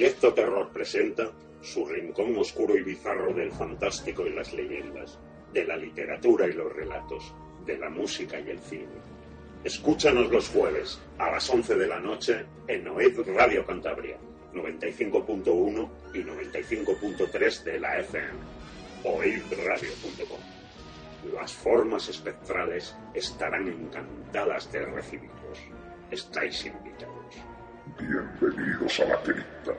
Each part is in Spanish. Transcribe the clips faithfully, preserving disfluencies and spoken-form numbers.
Proyecto Terror presenta su rincón oscuro y bizarro del fantástico y las leyendas, de la literatura y los relatos, de la música y el cine. Escúchanos los jueves a las once de la noche en Oíd Radio Cantabria, noventa y cinco punto uno y noventa y cinco punto tres de la F M. oíd radio punto com. Las formas espectrales estarán encantadas de recibiros. Estáis invitados. Bienvenidos a la cripta.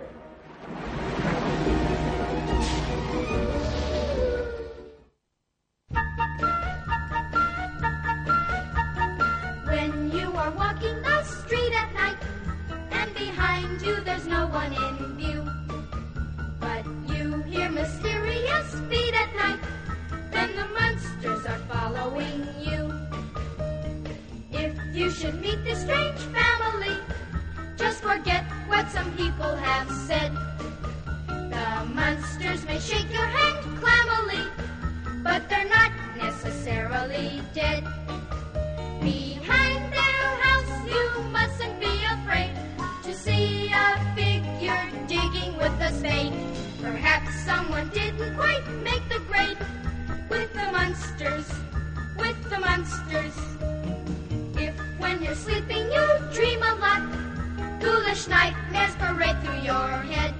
When you are walking the street at night, and behind you there's no one in view, but you hear mysterious feet at night, then the monsters are following you. If you should meet this strange family, just forget what some people have said. The monsters may shake your hand clammily, but they're not necessarily dead. Behind their house you mustn't be afraid to see a figure digging with a spade. Perhaps someone didn't quite make the grade. With the monsters, with the monsters. If when you're sleeping you dream a lot, ghoulish nightmares parade through your head,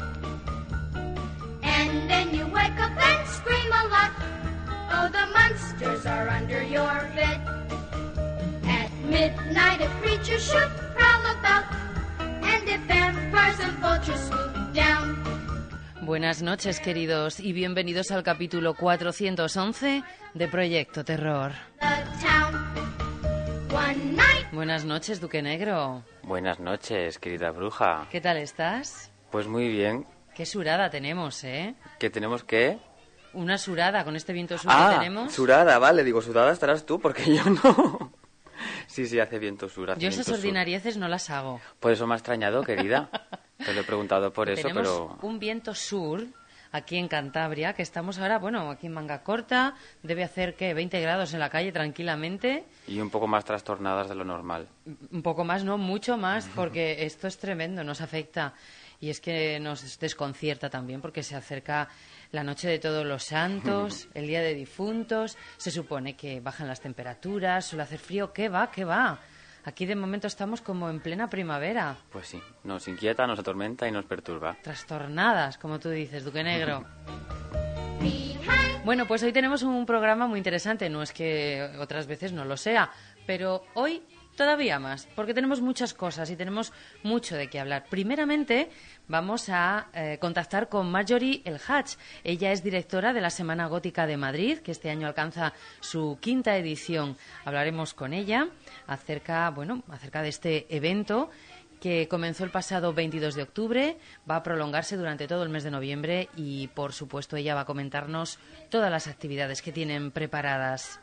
and then you wake up and scream a lot. Oh, the monsters are under your bed. At midnight a creature should prowl about, and if vampires and vultures swoop down. Buenas noches, queridos, y bienvenidos al capítulo cuatrocientos once de Proyecto Terror. The town. One night. Buenas noches, Duque Negro. Buenas noches, querida bruja. ¿Qué tal estás? Pues muy bien. Qué surada tenemos, ¿eh? ¿Qué tenemos que? Una surada con este viento sur ah, que tenemos. surada, vale. Digo, sudada estarás tú, porque yo no. Sí, sí, hace viento sur. Hace Yo viento esas sur. ordinarieces no las hago. Por eso me ha extrañado, querida. Te lo he preguntado por eso, Tenemos pero... un viento sur aquí en Cantabria, que estamos ahora, bueno, aquí en manga corta. Debe hacer, ¿qué? veinte grados en la calle tranquilamente. Y un poco más trastornadas de lo normal. Un poco más, no, mucho más, porque esto es tremendo, nos afecta. Y es que nos desconcierta también, porque se acerca la noche de Todos los Santos, el Día de Difuntos. Se supone que bajan las temperaturas, suele hacer frío. ¿Qué va? ¿Qué va? Aquí de momento estamos como en plena primavera. Pues sí, nos inquieta, nos atormenta y nos perturba. Trastornadas, como tú dices, Duque Negro. Bueno, pues hoy tenemos un programa muy interesante. No es que otras veces no lo sea, pero hoy todavía más, porque tenemos muchas cosas y tenemos mucho de qué hablar. Primeramente, vamos a eh, contactar con Marjorie El Hadj. Ella es directora de la Semana Gótica de Madrid, que este año alcanza su quinta edición. Hablaremos con ella acerca, bueno, acerca de este evento que comenzó el pasado veintidós de octubre, va a prolongarse durante todo el mes de noviembre y, por supuesto, ella va a comentarnos todas las actividades que tienen preparadas.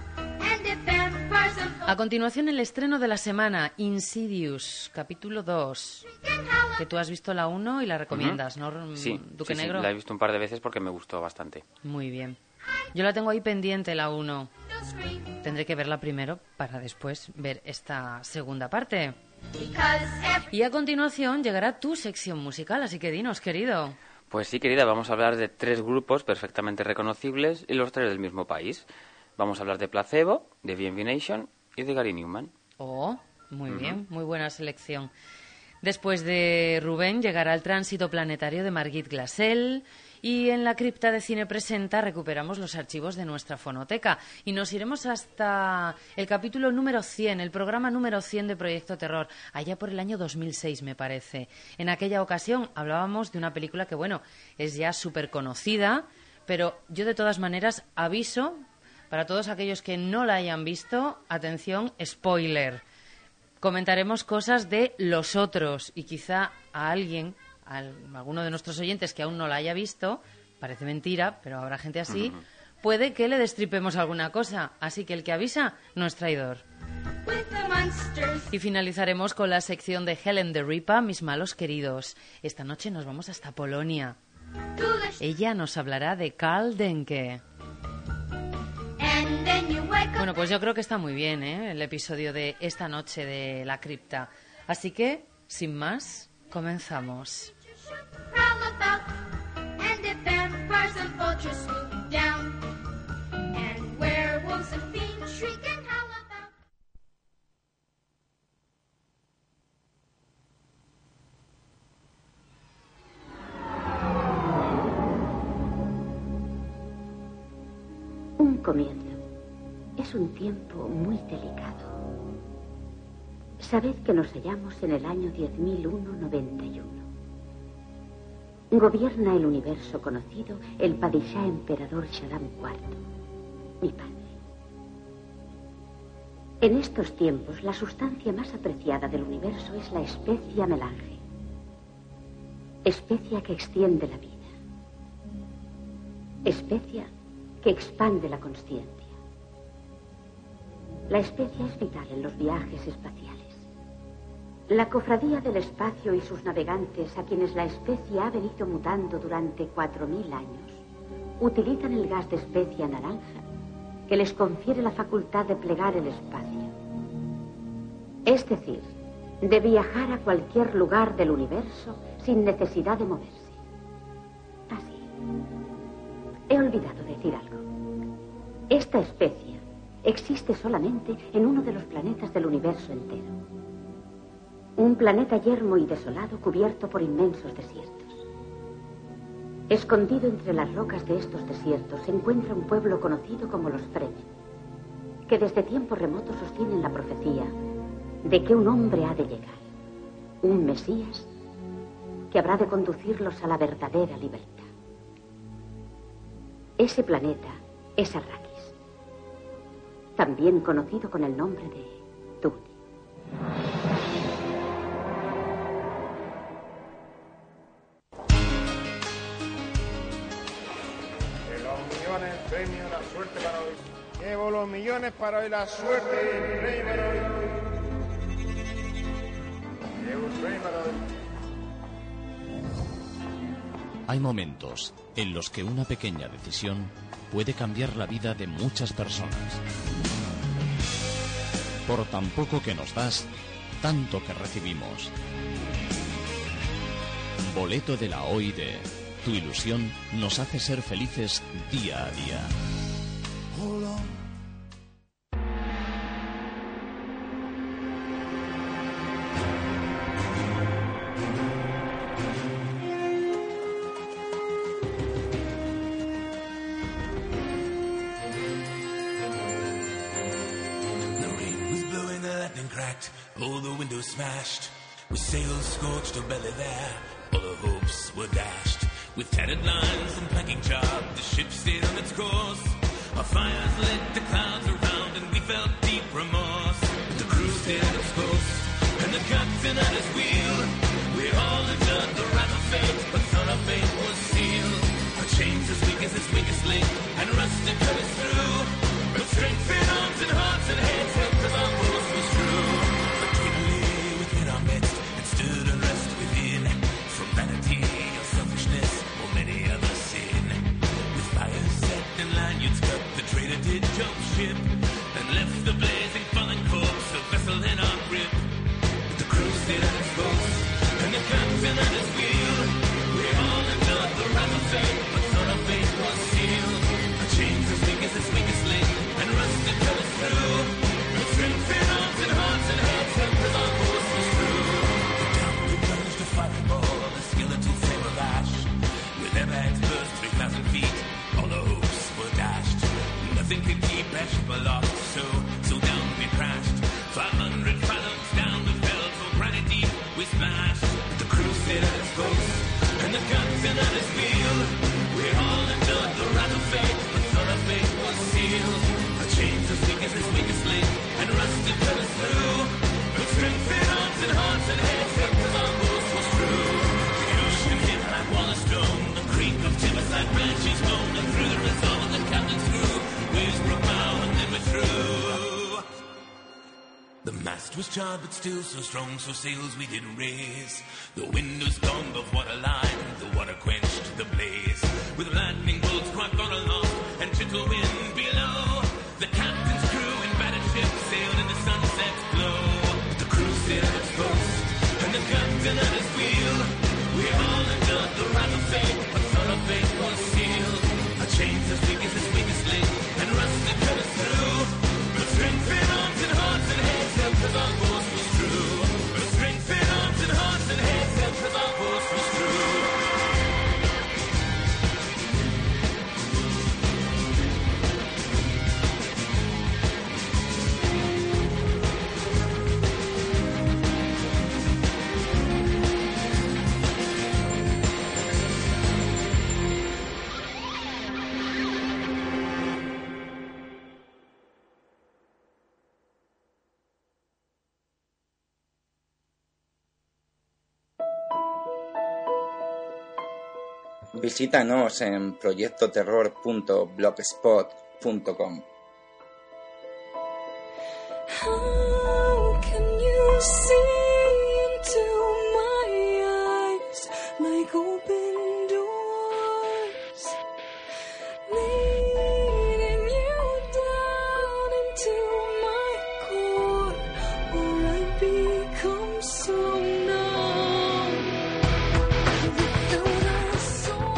A continuación, el estreno de la semana, Insidious, capítulo dos, que tú has visto la uno y la recomiendas, uh-huh. ¿no, sí, Duque sí, Negro? Sí, la he visto un par de veces porque me gustó bastante. Muy bien. Yo la tengo ahí pendiente, la uno. Tendré que verla primero para después ver esta segunda parte. Y a continuación llegará tu sección musical, así que dinos, querido. Pues sí, querida, vamos a hablar de tres grupos perfectamente reconocibles y los tres del mismo país. Vamos a hablar de Placebo, de V M V Nation y de Gary Newman. Oh, muy uh-huh. bien, muy buena selección. Después de Rubén llegará el Tránsito Planetario de Margit Glassell y en la Cripta de Cine Presenta recuperamos los archivos de nuestra fonoteca y nos iremos hasta el capítulo número cien, el programa número cien de Proyecto Terror, allá por el año dos mil seis, me parece. En aquella ocasión hablábamos de una película que, bueno, es ya súper conocida, pero yo de todas maneras aviso para todos aquellos que no la hayan visto, atención, spoiler. Comentaremos cosas de Los Otros y quizá a alguien, a alguno de nuestros oyentes que aún no la haya visto, parece mentira, pero habrá gente así, uh-huh. puede que le destripemos alguna cosa. Así que el que avisa no es traidor. Y finalizaremos con la sección de Helen de Ripa, Mis malos queridos. Esta noche nos vamos hasta Polonia. Ella nos hablará de Karl Denke. Bueno, pues yo creo que está muy bien, ¿eh? El episodio de esta noche de La Cripta. Así que, sin más, comenzamos. should prowl about, and if vampires and vultures swoop down, and werewolves and fiends shriek and howl about. Un comienzo es un tiempo muy delicado. Sabed que nos hallamos en el año diez mil ciento noventa y uno. Gobierna el universo conocido el Padishah emperador Shaddam cuarto, mi padre. En estos tiempos, la sustancia más apreciada del universo es la especia melange, especia que extiende la vida, especia que expande la consciencia. La especia es vital en los viajes espaciales. La cofradía del espacio y sus navegantes, a quienes la especia ha venido mutando durante cuatro mil años, utilizan el gas de especia naranja que les confiere la facultad de plegar el espacio. Es decir, de viajar a cualquier lugar del universo sin necesidad de moverse. Así. He olvidado decir algo. Esta especia existe solamente en uno de los planetas del universo entero. Un planeta yermo y desolado cubierto por inmensos desiertos. Escondido entre las rocas de estos desiertos se encuentra un pueblo conocido como los Fremen, que desde tiempos remotos sostienen la profecía de que un hombre ha de llegar, un Mesías que habrá de conducirlos a la verdadera libertad. Ese planeta es Arrakis, también conocido con el nombre de Dune. Premio, la suerte para hoy. Llevo los millones para hoy, la suerte y el premio para hoy. Llevo el premio para hoy. Hay momentos en los que una pequeña decisión puede cambiar la vida de muchas personas. Por tan poco que nos das, tanto que recibimos. Boleto de la O I D. Tu ilusión nos hace ser felices día a día. The rain was blowing, the lightning cracked, all the windows smashed, with sails scorched or belly there, all the hopes were dashed. With tattered lines and planking charred, the ship stayed on its course. Our fires lit the clouds around and we felt deep remorse. The crew stayed on its course and the captain at his wheel. We all endured the wrath of fate, but thought our fate was sealed. Our chains as weak as its weakest link and rusted cut us through. But strength in arms and hearts and heads helped us our course was true. But we lay within our midst and stood unrest within. From vanity or selfishness or many other sin. With fires set and lanyards cut, the traitor did jump ship and left the blazing fallen corpse, a vessel in our grip. But the crew stayed at its post and the captain at his wheel. We all endured the wrath of fate, but thought our fate was sealed. Our chains as weak as its weakest link and rusted cut us through. But strength in arms and hearts and heads helped us our course was true. Down we plunged a fighting ball, a skeletal flame of ash. With airbags burst three thousand feet, all the hopes were dashed. Nothing could keep that ship aloft, so, so down we crashed. Five hundred fathoms down we fell, so granite deep we splashed. The crew stayed at its post, and the captain at his wheel. We all endured the wrath of fate, but thought our fate was sealed. Our chains as weak as its weakest link, and rusted cut us through. But strength in arms and hearts and heads helped us our course was true. The ocean hit like wall of stone, the creak of timbers like branches blown, and through the resolve the captain threw. Waves broke bow and then we're through. The mast was charred but still so strong, so sails we did raise. The wind was gone, the water line, the water quenched the blaze. With lightning bolts quite far aloft and gentle wind below, the captain's crew in battered ship sailed in the sunset's glow. The crew stayed at its post and the captain at his wheel. We all Visítanos en proyecto terror punto blogspot punto com. How can you see into my eyes like open doors, leading you down into my core, or I become so numb without a soul?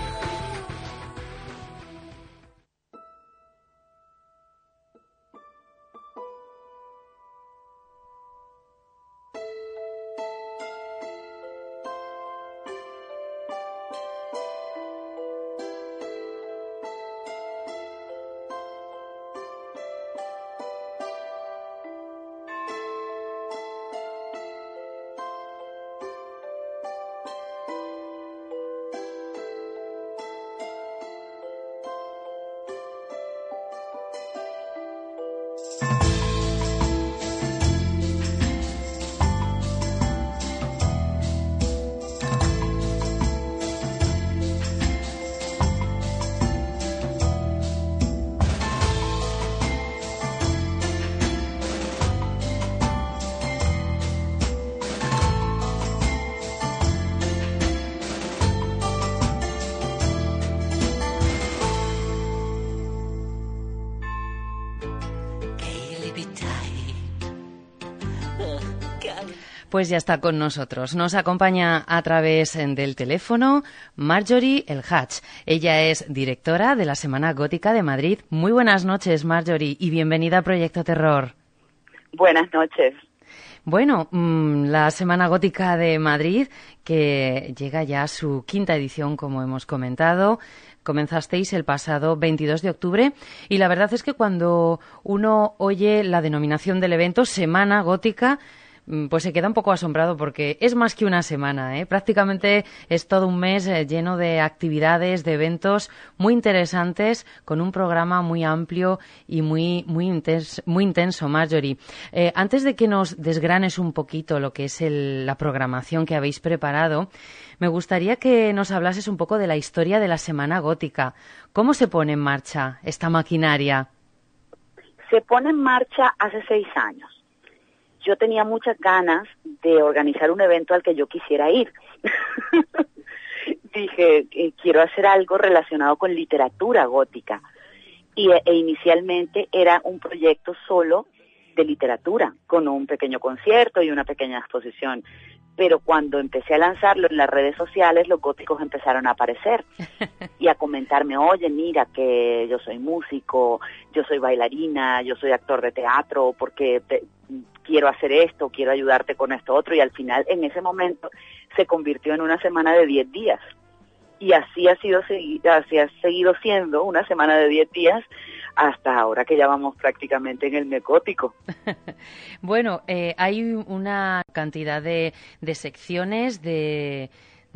Pues ya está con nosotros. Nos acompaña a través del teléfono Marjorie El Hadj. Ella es directora de la Semana Gótica de Madrid. Muy buenas noches, Marjorie, y bienvenida a Proyecto Terror. Buenas noches. Bueno, mmm, la Semana Gótica de Madrid, que llega ya a su quinta edición, como hemos comentado. Comenzasteis el pasado veintidós de octubre y la verdad es que cuando uno oye la denominación del evento, Semana Gótica, pues se queda un poco asombrado porque es más que una semana, ¿eh? Prácticamente es todo un mes eh, lleno de actividades, de eventos muy interesantes, con un programa muy amplio y muy muy intenso, muy intenso, Marjorie. Eh, antes de que nos desgranes un poquito lo que es el, la programación que habéis preparado, me gustaría que nos hablases un poco de la historia de la Semana Gótica. ¿Cómo se pone en marcha esta maquinaria? Se pone en marcha hace seis años. Yo tenía muchas ganas de organizar un evento al que yo quisiera ir. Dije, eh, quiero hacer algo relacionado con literatura gótica. Y, e inicialmente era un proyecto solo de literatura, con un pequeño concierto y una pequeña exposición. Pero cuando empecé a lanzarlo en las redes sociales, los góticos empezaron a aparecer y a comentarme, oye, mira que yo soy músico, yo soy bailarina, yo soy actor de teatro, porque te, quiero hacer esto, quiero ayudarte con esto otro, y al final, en ese momento, se convirtió en una semana de diez días. Y así ha sido así ha seguido siendo una semana de diez días hasta ahora que ya vamos prácticamente en el mes gótico. Bueno, eh, hay una cantidad de, de secciones, de,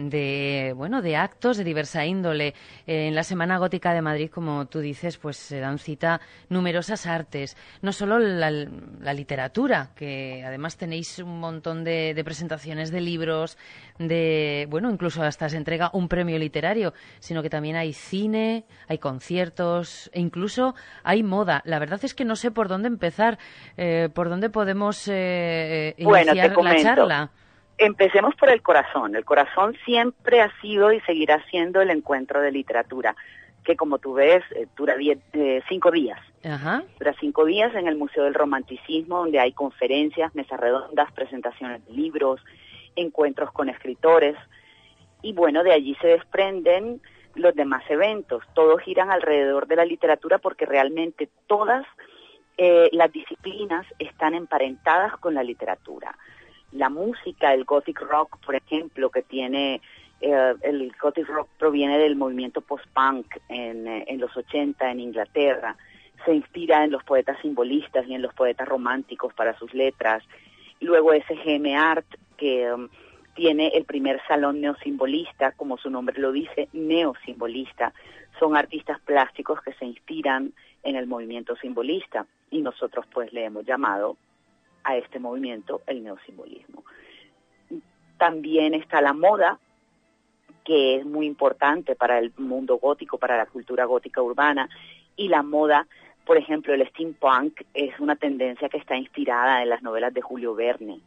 de bueno, de actos de diversa índole. Eh, en la Semana Gótica de Madrid, como tú dices, pues se dan cita numerosas artes, no solo la, la literatura, que además tenéis un montón de, de presentaciones de libros, de bueno, incluso hasta se entrega un premio literario, sino que también hay cine, hay conciertos e incluso hay moda. La verdad es que no sé por dónde empezar, eh, por dónde podemos eh, bueno, iniciar la charla. Empecemos por el corazón. El corazón siempre ha sido y seguirá siendo el encuentro de literatura, que como tú ves, eh, dura diez, eh, cinco días. Ajá. Dura cinco días en el Museo del Romanticismo, donde hay conferencias, mesas redondas, presentaciones de libros, encuentros con escritores. Y bueno, de allí se desprenden los demás eventos. Todos giran alrededor de la literatura porque realmente todas eh, las disciplinas están emparentadas con la literatura. La música, el gothic rock, por ejemplo, que tiene, eh, el gothic rock proviene del movimiento post-punk en, eh, en los ochenta en Inglaterra, se inspira en los poetas simbolistas y en los poetas románticos para sus letras. Luego S G M Art, que um, tiene el primer salón neosimbolista, como su nombre lo dice, neosimbolista. Son artistas plásticos que se inspiran en el movimiento simbolista y nosotros pues le hemos llamado a este movimiento el neosimbolismo. También está la moda, que es muy importante para el mundo gótico, para la cultura gótica urbana, y la moda. Por ejemplo, el steampunk es una tendencia que está inspirada en las novelas de Julio Verne,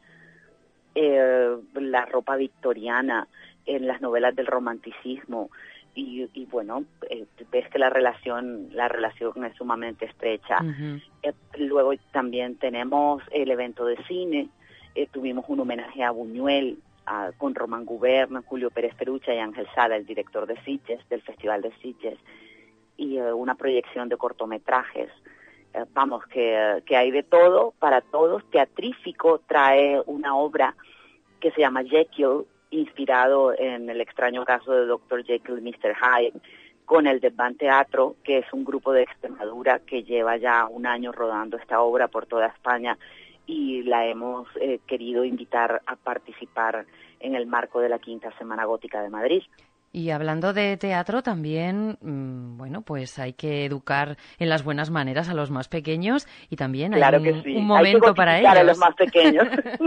eh, la ropa victoriana, en las novelas del romanticismo, y, y bueno, eh, ves que la relación la relación es sumamente estrecha. Uh-huh. Eh, luego también tenemos el evento de cine, eh, tuvimos un homenaje a Buñuel, a, con Román Gubern, Julio Pérez Perucha y Ángel Sala, el director de Sitges, del Festival de Sitges, y uh, una proyección de cortometrajes. Uh, vamos, que, uh, que hay de todo, para todos. Teatrífico trae una obra que se llama Jekyll, inspirado en el extraño caso de doctor Jekyll y mister Hyde, con el Desván Teatro, que es un grupo de Extremadura que lleva ya un año rodando esta obra por toda España, y la hemos eh, querido invitar a participar en el marco de la Quinta Semana Gótica de Madrid. Y hablando de teatro también, mmm, bueno, pues hay que educar en las buenas maneras a los más pequeños, y también claro hay un, que sí. un momento hay que para ellos. A los más pequeños.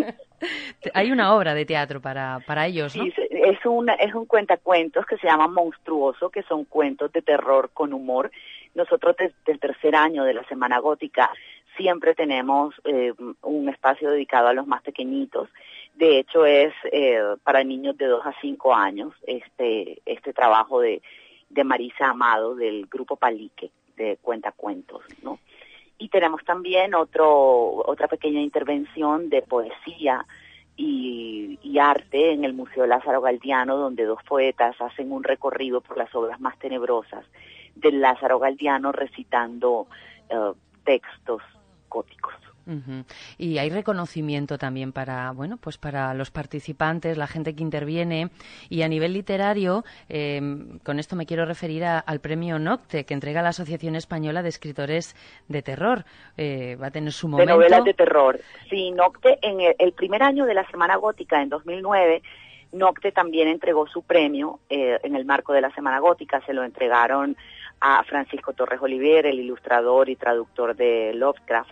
Hay una obra de teatro para, para ellos, ¿no? Sí, es un, es un cuentacuentos que se llama Monstruoso, que son cuentos de terror con humor. Nosotros desde el tercer año de la Semana Gótica siempre tenemos eh, un espacio dedicado a los más pequeñitos. De hecho, es eh, para niños de dos a cinco años este este trabajo de, de Marisa Amado del grupo Palique de Cuentacuentos, ¿no? Y tenemos también otro otra pequeña intervención de poesía y, y arte en el Museo Lázaro Galdiano, donde dos poetas hacen un recorrido por las obras más tenebrosas del Lázaro Galdiano, recitando uh, textos góticos. Uh-huh. Y hay reconocimiento también para, bueno, pues para los participantes, la gente que interviene, y a nivel literario, eh, con esto me quiero referir a, al premio Nocte, que entrega la Asociación Española de Escritores de Terror. Eh, va a tener su momento. De novelas de terror. Sí, Nocte, en el, el primer año de la Semana Gótica, en dos mil nueve, Nocte también entregó su premio eh, en el marco de la Semana Gótica. Se lo entregaron a Francisco Torres Oliver, el ilustrador y traductor de Lovecraft.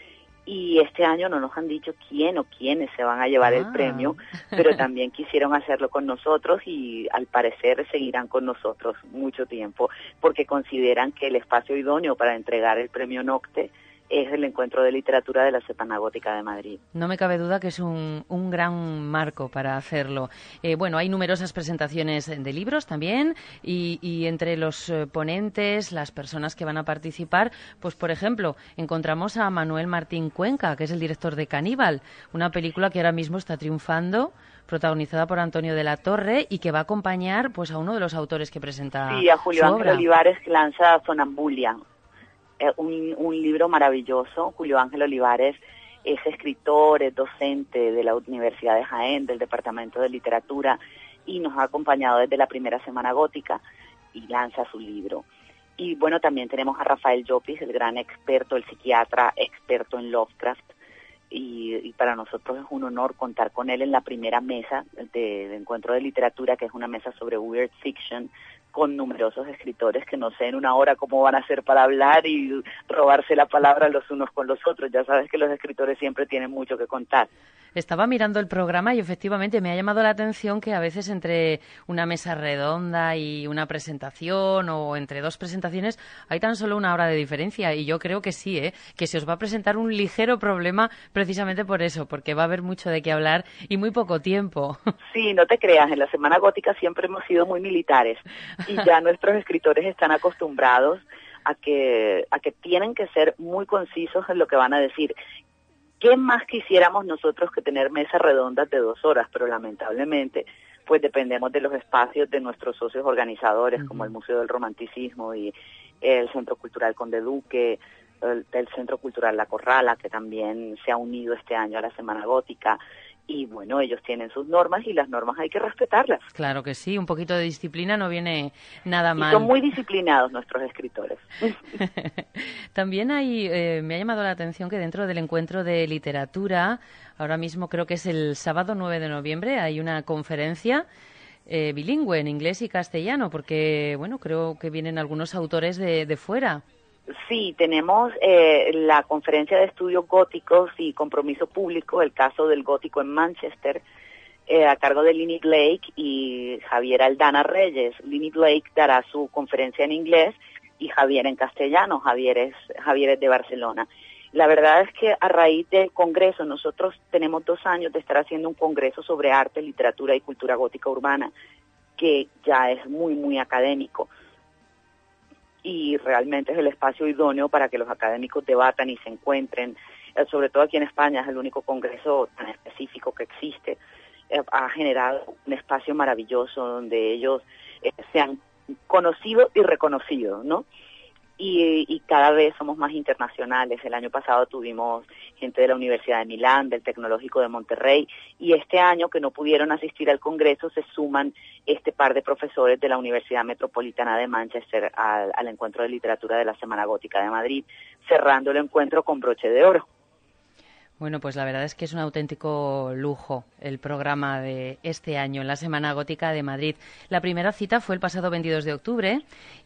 Y este año no nos han dicho quién o quiénes se van a llevar ah. el premio, pero también quisieron hacerlo con nosotros, y al parecer seguirán con nosotros mucho tiempo, porque consideran que el espacio idóneo para entregar el premio Nocte es el Encuentro de Literatura de la Semana Gótica de Madrid. No me cabe duda que es un, un gran marco para hacerlo. Eh, bueno, hay numerosas presentaciones de libros también, y, y entre los eh, ponentes, las personas que van a participar, pues por ejemplo, encontramos a Manuel Martín Cuenca, que es el director de Caníbal, una película que ahora mismo está triunfando, protagonizada por Antonio de la Torre, y que va a acompañar pues a uno de los autores que presenta Sí, a Julio su Ángel obra. Olivares, que lanza Sonambulia. Eh, un, un libro maravilloso. Julio Ángel Olivares es escritor, es docente de la Universidad de Jaén, del Departamento de Literatura, y nos ha acompañado desde la primera Semana Gótica, y lanza su libro. Y bueno, también tenemos a Rafael Llopis, el gran experto, el psiquiatra experto en Lovecraft, y, y para nosotros es un honor contar con él en la primera mesa de, de Encuentro de Literatura, que es una mesa sobre weird fiction, con numerosos escritores que no sé en una hora cómo van a hacer para hablar y robarse la palabra los unos con los otros. Ya sabes que los escritores siempre tienen mucho que contar. Estaba mirando el programa y efectivamente me ha llamado la atención que a veces entre una mesa redonda y una presentación, o entre dos presentaciones, hay tan solo una hora de diferencia, y yo creo que sí, ¿eh? que se os va a presentar un ligero problema precisamente por eso, porque va a haber mucho de qué hablar y muy poco tiempo. Sí, no te creas, en la Semana Gótica siempre hemos sido muy militares, y ya nuestros escritores están acostumbrados a que, a que tienen que ser muy concisos en lo que van a decir. ¿Qué más quisiéramos nosotros que tener mesas redondas de dos horas? Pero lamentablemente, pues dependemos de los espacios de nuestros socios organizadores, uh-huh. como el Museo del Romanticismo y el Centro Cultural Conde Duque, el, el Centro Cultural La Corrala, que también se ha unido este año a la Semana Gótica. Y bueno, ellos tienen sus normas, y las normas hay que respetarlas. Claro que sí, un poquito de disciplina no viene nada mal. Y son muy disciplinados nuestros escritores. También hay, eh, me ha llamado la atención que dentro del Encuentro de Literatura, ahora mismo creo que es el sábado nueve de noviembre, hay una conferencia eh, bilingüe en inglés y castellano, porque bueno, creo que vienen algunos autores de, de fuera. Sí, tenemos eh, la conferencia de estudios góticos y compromiso público, el caso del gótico en Manchester, eh, a cargo de Linny Blake y Javier Aldana Reyes. Linny Blake dará su conferencia en inglés y Javier en castellano. Javier es, Javier es de Barcelona. La verdad es que a raíz del congreso, nosotros tenemos dos años de estar haciendo un congreso sobre arte, literatura y cultura gótica urbana, que ya es muy, muy académico. Y realmente es el espacio idóneo para que los académicos debatan y se encuentren. Eh, sobre todo aquí en España es el único congreso tan específico que existe. Eh, ha generado un espacio maravilloso donde ellos eh, se han conocido y reconocido, ¿no? Y, y cada vez somos más internacionales. El año pasado tuvimos gente de la Universidad de Milán, del Tecnológico de Monterrey, y este año que no pudieron asistir al congreso se suman este par de profesores de la Universidad Metropolitana de Manchester al, al encuentro de literatura de la Semana Gótica de Madrid, cerrando el encuentro con broche de oro. Bueno, pues la verdad es que es un auténtico lujo el programa de este año en la Semana Gótica de Madrid. La primera cita fue el pasado veintidós de octubre.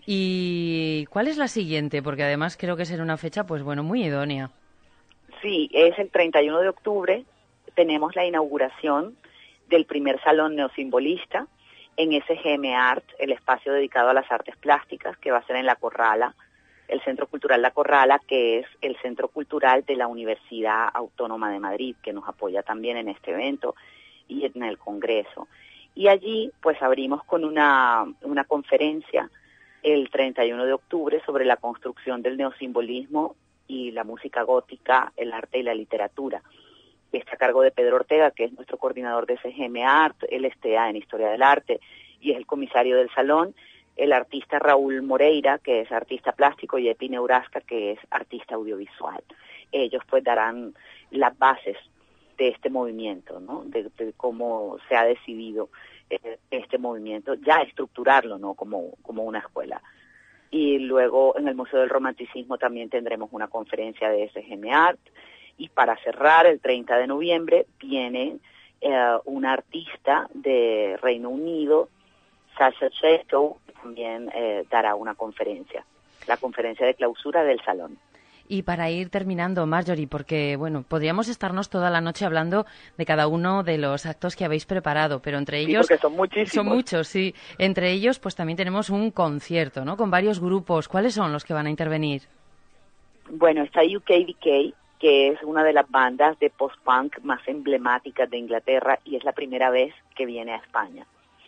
¿Y cuál es la siguiente? Porque además creo que será una fecha, pues bueno, muy idónea. Sí, es el treinta y uno de octubre. Tenemos la inauguración del primer salón neosimbolista en S G M Art, el espacio dedicado a las artes plásticas, que va a ser en La Corrala, el Centro Cultural La Corrala, que es el centro cultural de la Universidad Autónoma de Madrid, que nos apoya también en este evento y en el Congreso. Y allí, pues, abrimos con una, una conferencia el treinta y uno de octubre sobre la construcción del neosimbolismo y la música gótica, el arte y la literatura. Está a cargo de Pedro Ortega, que es nuestro coordinador de S G M Art, él está en Historia del Arte y es el comisario del salón. El artista Raúl Moreira, que es artista plástico, y Epi Neurasca, que es artista audiovisual. Ellos pues darán las bases de este movimiento, ¿no? De, de cómo se ha decidido eh, este movimiento, ya estructurarlo, ¿no? Como, como una escuela. Y luego en el Museo del Romanticismo también tendremos una conferencia de S G M Art. Y para cerrar, el treinta de noviembre, viene eh, una artista de Reino Unido, Sasha Cheto, también eh, dará una conferencia, la conferencia de clausura del salón. Y para ir terminando, Marjorie, porque bueno, podríamos estarnos toda la noche hablando de cada uno de los actos que habéis preparado, pero entre ellos... Sí, porque son muchísimos. Son muchos, sí. Entre ellos, pues también tenemos un concierto, ¿no? Con varios grupos. ¿Cuáles son los que van a intervenir? Bueno, está U K V K, que es una de las bandas de post-punk más emblemáticas de Inglaterra y es la primera vez que viene a España.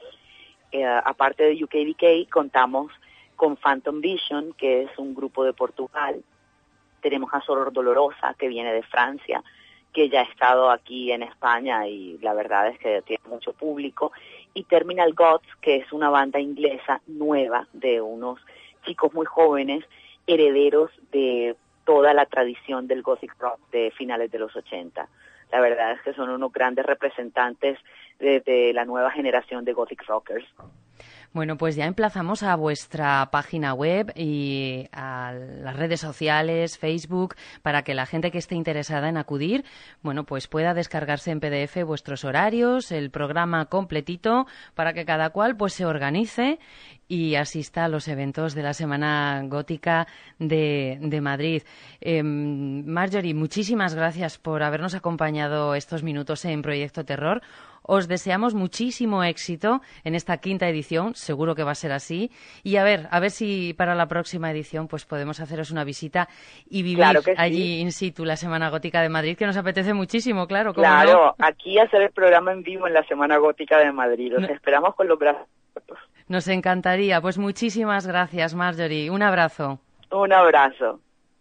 Eh, aparte de U K V K, contamos con Phantom Vision, que es un grupo de Portugal. Tenemos a Soror Dolorosa, que viene de Francia, que ya ha estado aquí en España y la verdad es que tiene mucho público. Y Terminal Gods, que es una banda inglesa nueva de unos chicos muy jóvenes, herederos de toda la tradición del Gothic Rock de finales de los ochenta. La verdad es que son unos grandes representantes de, de la nueva generación de Gothic Rockers. Bueno, pues ya emplazamos a vuestra página web y a las redes sociales, Facebook, para que la gente que esté interesada en acudir, bueno, pues pueda descargarse en P D F vuestros horarios, el programa completito, para que cada cual pues se organice y asista a los eventos de la Semana Gótica de, de Madrid. Eh, Marjorie, muchísimas gracias por habernos acompañado estos minutos en Proyecto Terror. Os deseamos muchísimo éxito en esta quinta edición, seguro que va a ser así. Y a ver, a ver si para la próxima edición pues podemos haceros una visita y vivir claro que sí. allí in situ la Semana Gótica de Madrid, que nos apetece muchísimo, claro. ¿cómo Claro, no? aquí hacer el programa en vivo en la Semana Gótica de Madrid. Los no. esperamos con los brazos abiertos. Nos encantaría. Pues muchísimas gracias, Marjorie. Un abrazo. Un abrazo.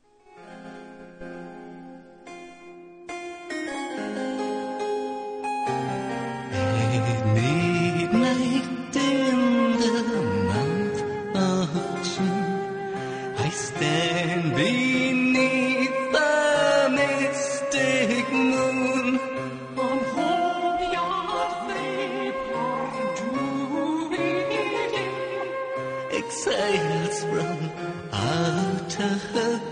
Midnight in the month of June, I stand beneath the mystic moon. On holy yard vapor drooping exhales from out of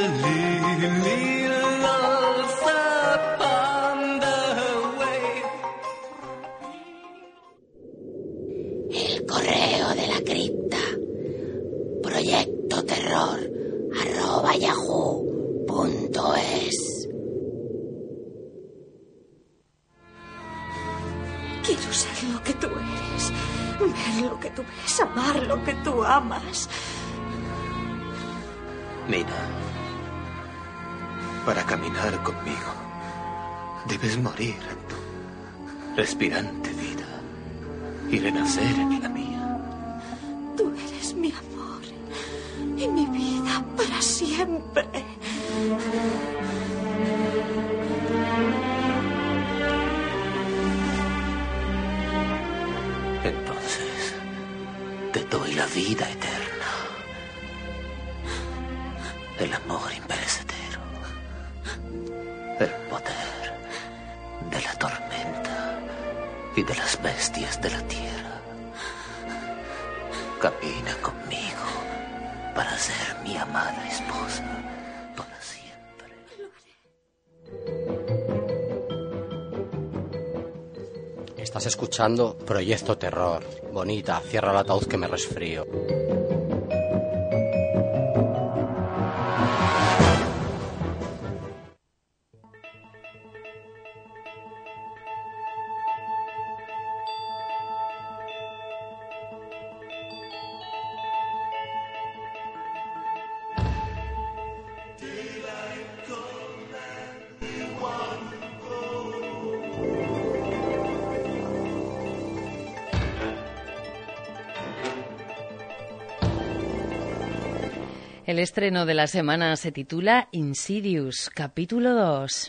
lily lulls upon the way. El correo de la cripta. Proyecto terror arroba yahoo punto es. Quiero ser lo que tú eres, ver lo que tú ves, amar lo que tú amas. Nina, para caminar conmigo, debes morir en tu respirante vida y renacer en la mía. Tú eres mi amor y mi vida para siempre. Entonces, te doy la vida eterna, el amor imperecedero, el poder de la tormenta y de las bestias de la tierra. Camina conmigo para ser mi amada esposa para siempre. Estás escuchando Proyecto Terror. Bonita, cierra el ataúd que me resfrío. El estreno de la semana se titula Insidious, capítulo dos.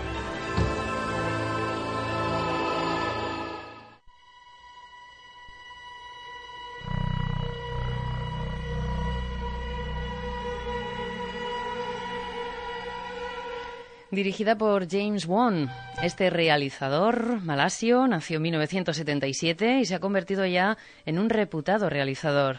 Dirigida por James Wan. Este realizador malasio nació en mil novecientos setenta y siete y se ha convertido ya en un reputado realizador.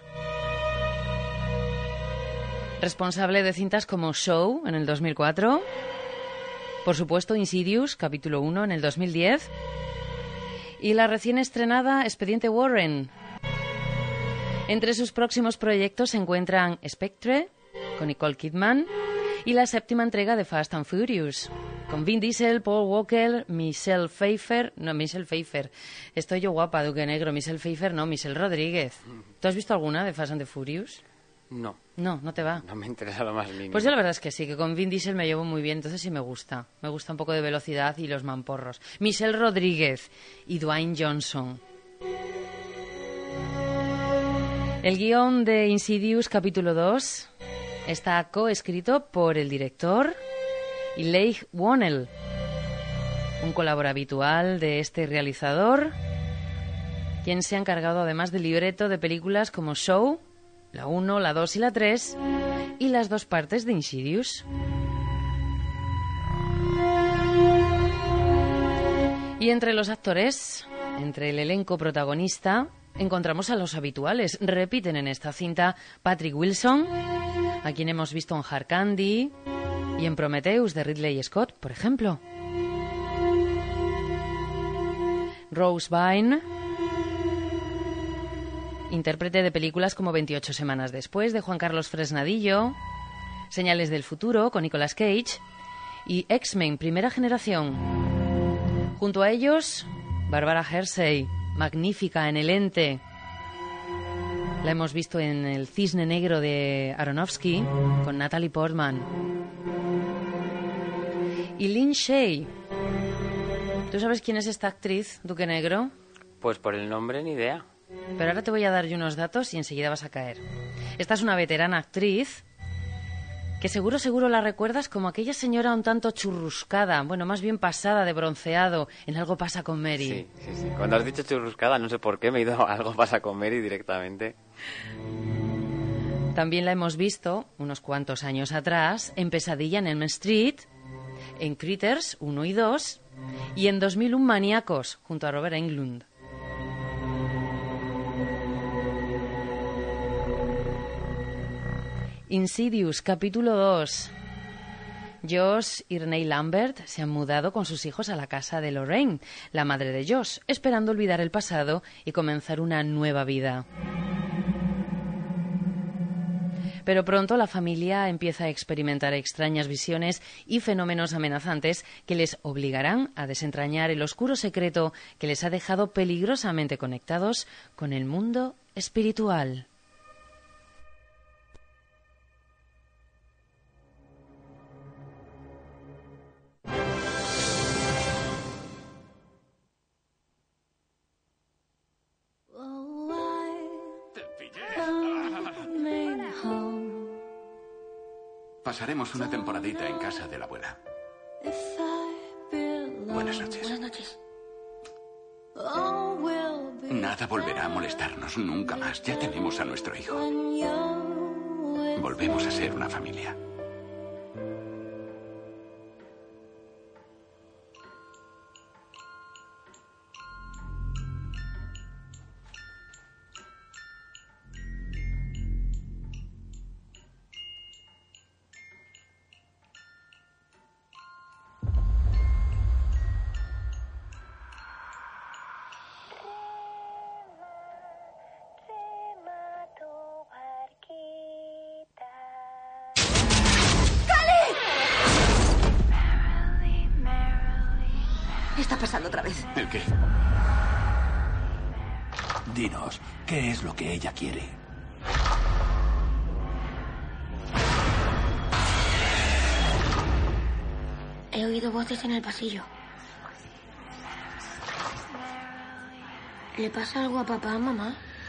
Responsable de cintas como Show en el dos mil cuatro, por supuesto Insidious, capítulo uno en el dos mil diez, y la recién estrenada Expediente Warren. Entre sus próximos proyectos se encuentran Spectre, con Nicole Kidman, y la séptima entrega de Fast and Furious, con Vin Diesel, Paul Walker, Michelle Pfeiffer... No, Michelle Pfeiffer. Estoy yo guapa, Duque Negro. Michelle Pfeiffer, no, Michelle Rodríguez. ¿Tú has visto alguna de Fast and the Furious? No. No, no te va. No me interesa lo más mínimo. Pues yo la verdad es que sí, que con Vin Diesel me llevo muy bien, entonces sí me gusta. Me gusta un poco de velocidad y los mamporros. Michelle Rodríguez y Dwayne Johnson. El guión de Insidious capítulo dos está coescrito por el director y Leigh Whannell, un colaborador habitual de este realizador, quien se ha encargado además del libreto de películas como Show, la uno, la dos y la tres, y las dos partes de Insidious. Y entre los actores, entre el elenco protagonista, encontramos a los habituales. Repiten en esta cinta Patrick Wilson, a quien hemos visto en Hard Candy y en Prometheus de Ridley Scott, por ejemplo. Rose Byrne, intérprete de películas como veintiocho semanas después, de Juan Carlos Fresnadillo, Señales del futuro, con Nicolas Cage, y X-Men, primera generación. Junto a ellos, Barbara Hershey, magnífica en El Ente. La hemos visto en El Cisne Negro de Aronofsky, con Natalie Portman. Y Lin Shaye. ¿Tú sabes quién es esta actriz, Duque Negro? Pues por el nombre ni idea. Pero ahora te voy a dar yo unos datos y enseguida vas a caer. Esta es una veterana actriz que seguro, seguro la recuerdas como aquella señora un tanto churruscada, bueno, más bien pasada de bronceado en Algo pasa con Mary. Sí, sí, sí. Cuando has dicho churruscada, no sé por qué, me he ido a Algo pasa con Mary directamente. También la hemos visto, unos cuantos años atrás, en Pesadilla en Elm Street, en Critters uno y dos, y en dos mil uno Maníacos, junto a Robert Englund. Insidious, capítulo dos. Josh y Renee Lambert se han mudado con sus hijos a la casa de Lorraine, la madre de Josh, esperando olvidar el pasado y comenzar una nueva vida. Pero pronto la familia empieza a experimentar extrañas visiones y fenómenos amenazantes que les obligarán a desentrañar el oscuro secreto que les ha dejado peligrosamente conectados con el mundo espiritual. Pasaremos una temporadita en casa de la abuela. Buenas noches. Buenas noches. Nada volverá a molestarnos nunca más. Ya tenemos a nuestro hijo. Volvemos a ser una familia. Está pasando otra vez. ¿El qué? Dinos, ¿qué es lo que ella quiere? He oído voces en el pasillo. ¿Le pasa algo a papá, mamá?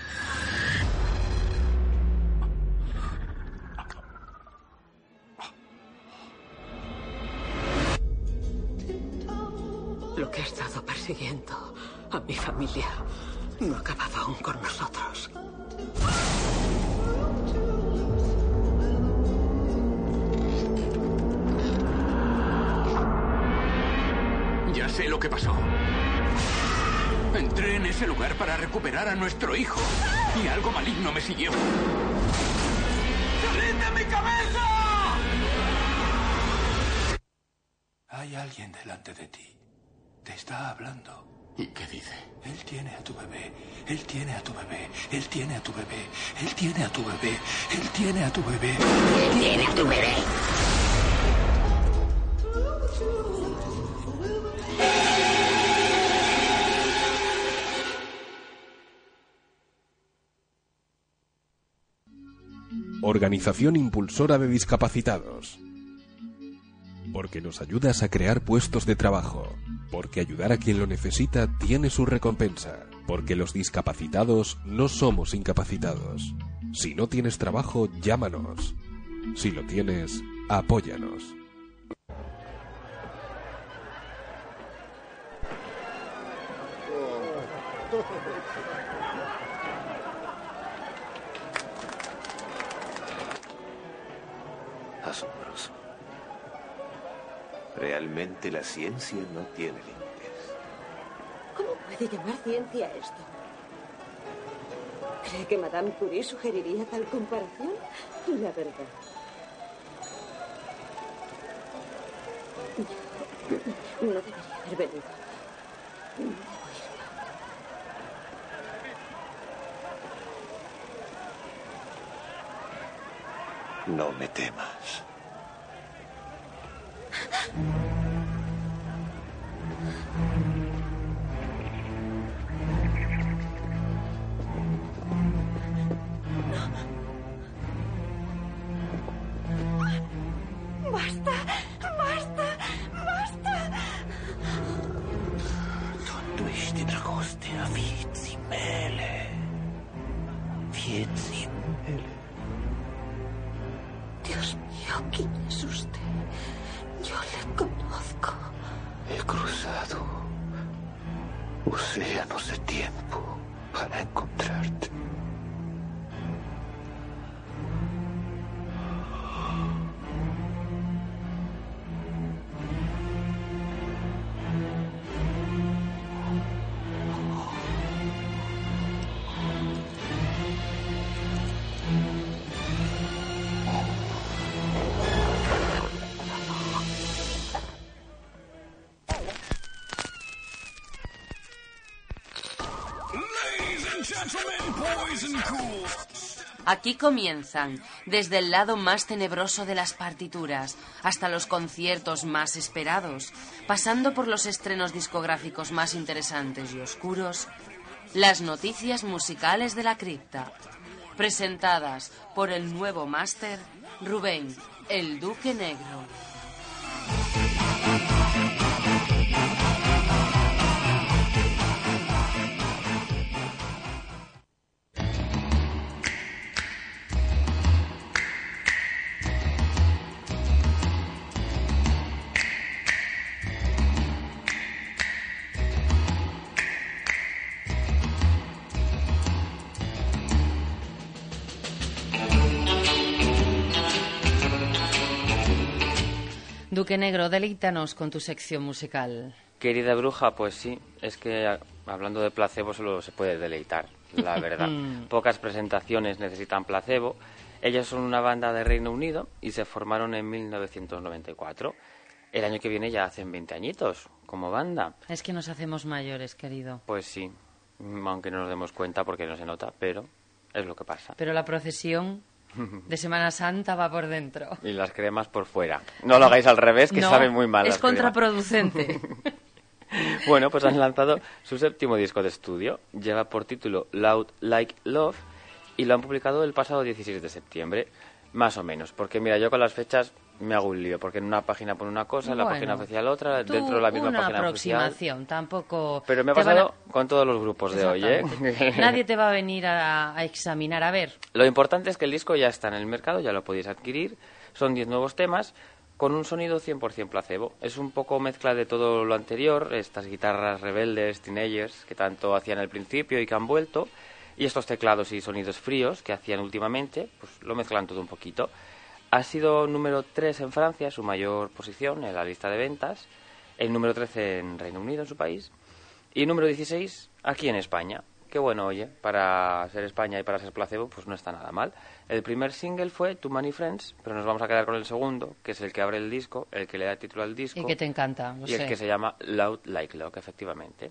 Lo que ha estado persiguiendo a mi familia no ha acabado aún con nosotros. Ya sé lo que pasó. Entré en ese lugar para recuperar a nuestro hijo y algo maligno me siguió. ¡Salid de mi cabeza! Hay alguien delante de ti. Te está hablando. ¿Y qué dice? Él tiene a tu bebé. Él tiene a tu bebé. Él tiene a tu bebé. Él tiene a tu bebé. Él tiene a tu bebé. Él tiene a tu bebé. Organización impulsora de discapacitados. Porque nos ayudas a crear puestos de trabajo. Porque ayudar a quien lo necesita tiene su recompensa. Porque los discapacitados no somos incapacitados. Si no tienes trabajo, llámanos. Si lo tienes, apóyanos. Asombroso. Realmente la ciencia no tiene límites. ¿Cómo puede llamar ciencia esto? ¿Cree que Madame Curie sugeriría tal comparación? La verdad. No debería haber venido. Debo irme. No me temas. ¡Basta! ¡Basta! ¡Basta! Durch die Dragoste a Vizimele. Vizimele. Dios mío, ¿quién es usted? Yo le conozco. He cruzado océanos de tiempo para encontrarte. Aquí comienzan, desde el lado más tenebroso de las partituras hasta los conciertos más esperados, pasando por los estrenos discográficos más interesantes y oscuros, las noticias musicales de la cripta, presentadas por el nuevo máster Rubén, el Duque Negro. Duque Negro, deleítanos con tu sección musical. Querida bruja, pues sí, es que hablando de placebo solo se puede deleitar, la verdad. Pocas presentaciones necesitan placebo. Ellas son una banda de Reino Unido y se formaron en mil novecientos noventa y cuatro. El año que viene ya hacen veinte añitos como banda. Es que nos hacemos mayores, querido. Pues sí, aunque no nos demos cuenta porque no se nota, pero es lo que pasa. Pero la procesión de Semana Santa va por dentro. Y las cremas por fuera. No lo hagáis al revés, que no, saben muy mal. Es contraproducente. Bueno, pues han lanzado su séptimo disco de estudio. Lleva por título Loud Like Love y lo han publicado el pasado dieciséis de septiembre. Más o menos, porque mira, yo con las fechas me hago un lío, porque en una página pone una cosa, en la bueno, página oficial otra, dentro de la misma una página aproximación, oficial. Tampoco. Pero me ha pasado a... con todos los grupos de hoy, ¿eh? Nadie te va a venir a, a examinar, a ver. Lo importante es que el disco ya está en el mercado, ya lo podéis adquirir. Son diez nuevos temas con un sonido cien por ciento placebo. Es un poco mezcla de todo lo anterior, estas guitarras rebeldes, teenagers, que tanto hacían al principio y que han vuelto, y estos teclados y sonidos fríos que hacían últimamente, pues lo mezclan todo un poquito. Ha sido número tres en Francia, su mayor posición en la lista de ventas, el número trece en Reino Unido, en su país, y número dieciséis aquí en España. Qué bueno, oye, para ser España y para ser placebo, pues no está nada mal. El primer single fue Too Many Friends, pero nos vamos a quedar con el segundo, que es el que abre el disco, el que le da título al disco. Y que te encanta, lo Y sé. el que se llama Loud Like Love, efectivamente.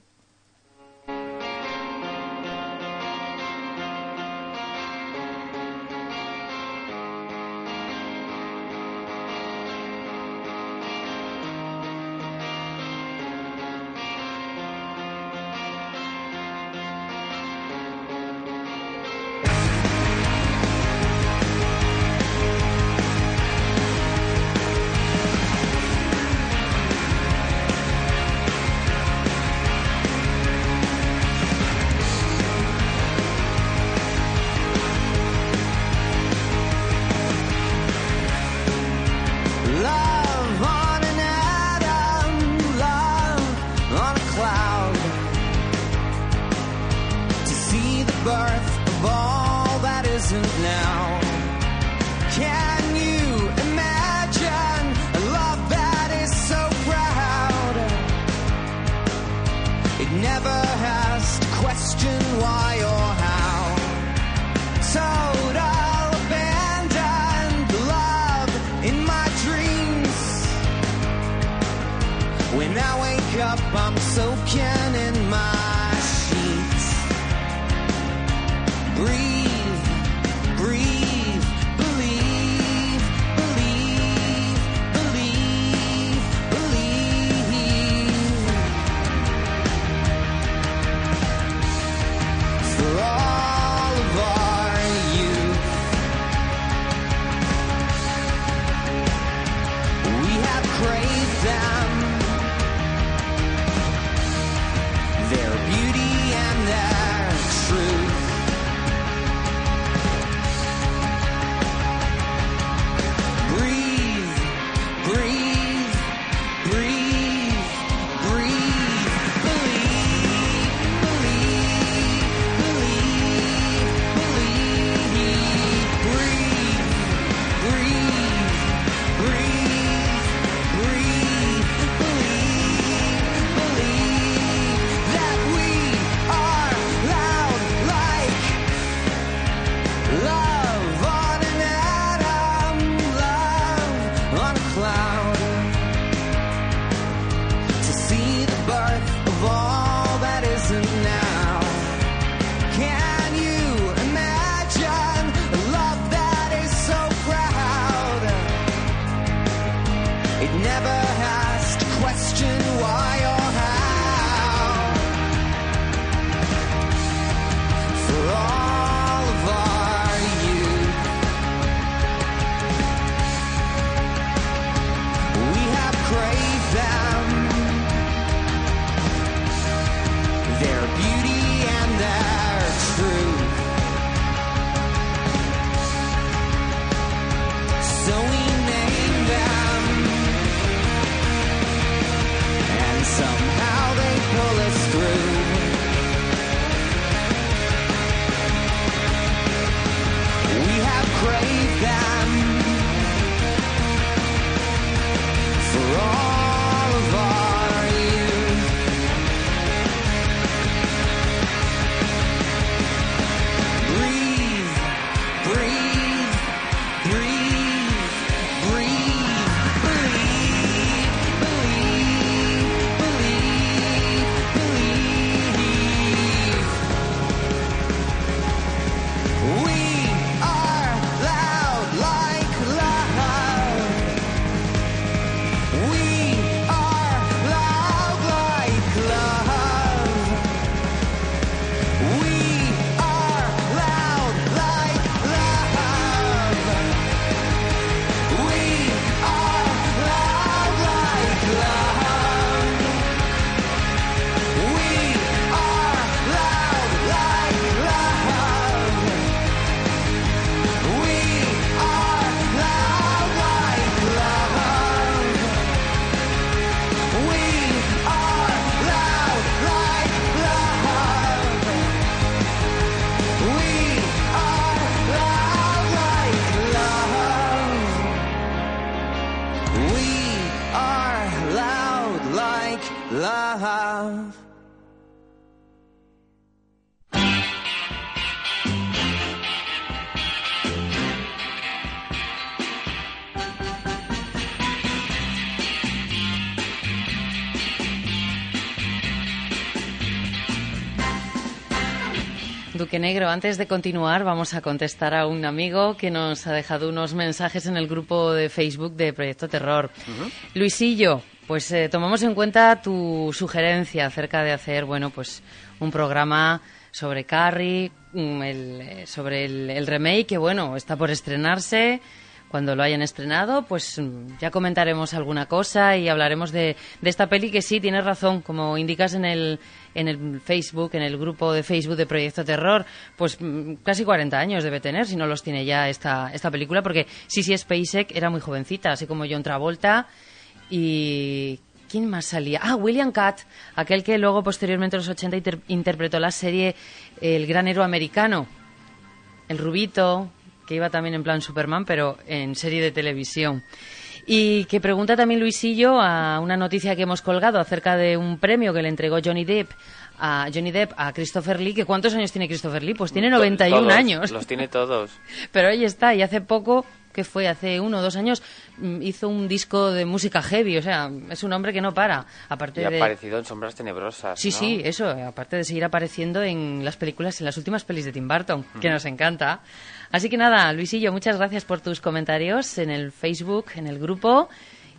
Love on an atom, love on a cloud. To see the birth of all that isn't now. Can you imagine a love that is so proud? It never has to question why or how. Total abandon the love in my dreams. When I wake up, I'm soaking in my sheets. Breathe, breathe, believe, believe, believe, believe. For all of our youth, we have craved them, their beauty and their truth. Breathe, breathe, breathe, breathe, believe, believe, believe, believe. Breathe, breathe, breathe, breathe, It never has to question why or how. For all of our youth, we have craved them, their beauty and their truth. So we name them, and somehow they pull us through. We have craved them for all of our youth. Breathe, breathe, breathe, breathe, believe, believe, believe, believe. We are loud like love. We are loud like love. We are loud like love. We are loud like love. We are loud like love. We are loud like love. We are loud like love. We are loud like love. We are loud like love. Duque Negro, antes de continuar vamos a contestar a un amigo que nos ha dejado unos mensajes en el grupo de Facebook de Proyecto Terror. Ujú. Luisillo, pues eh, tomamos en cuenta tu sugerencia acerca de hacer, bueno, pues un programa sobre Carrie, mm, el, eh, sobre el, el remake que, bueno, está por estrenarse. Cuando lo hayan estrenado, pues mm, ya comentaremos alguna cosa y hablaremos de, de esta peli que sí, tienes razón, como indicas en el, en el Facebook, en el grupo de Facebook de Proyecto Terror, pues mm, casi cuarenta años debe tener, si no los tiene ya esta, esta película, porque Sissy Spacek era muy jovencita, así como John Travolta. Y ¿quién más salía? Ah, William Katt, aquel que luego posteriormente en los ochenta inter- interpretó la serie El Gran Héroe Americano, el rubito, que iba también en plan Superman, pero en serie de televisión. Y que pregunta también Luisillo a una noticia que hemos colgado acerca de un premio que le entregó Johnny Depp a Johnny Depp a Christopher Lee, que ¿cuántos años tiene Christopher Lee? Pues tiene noventa y un Todos, años. Los tiene todos. Pero ahí está, y hace poco, que fue hace uno o dos años, mm, hizo un disco de música heavy, o sea, es un hombre que no para, aparte Y ha de... aparecido en Sombras Tenebrosas, Sí, ¿no? sí, eso, aparte de seguir apareciendo en las películas, en las últimas pelis de Tim Burton, que nos encanta. Así que nada, Luisillo, muchas gracias por tus comentarios en el Facebook, en el grupo,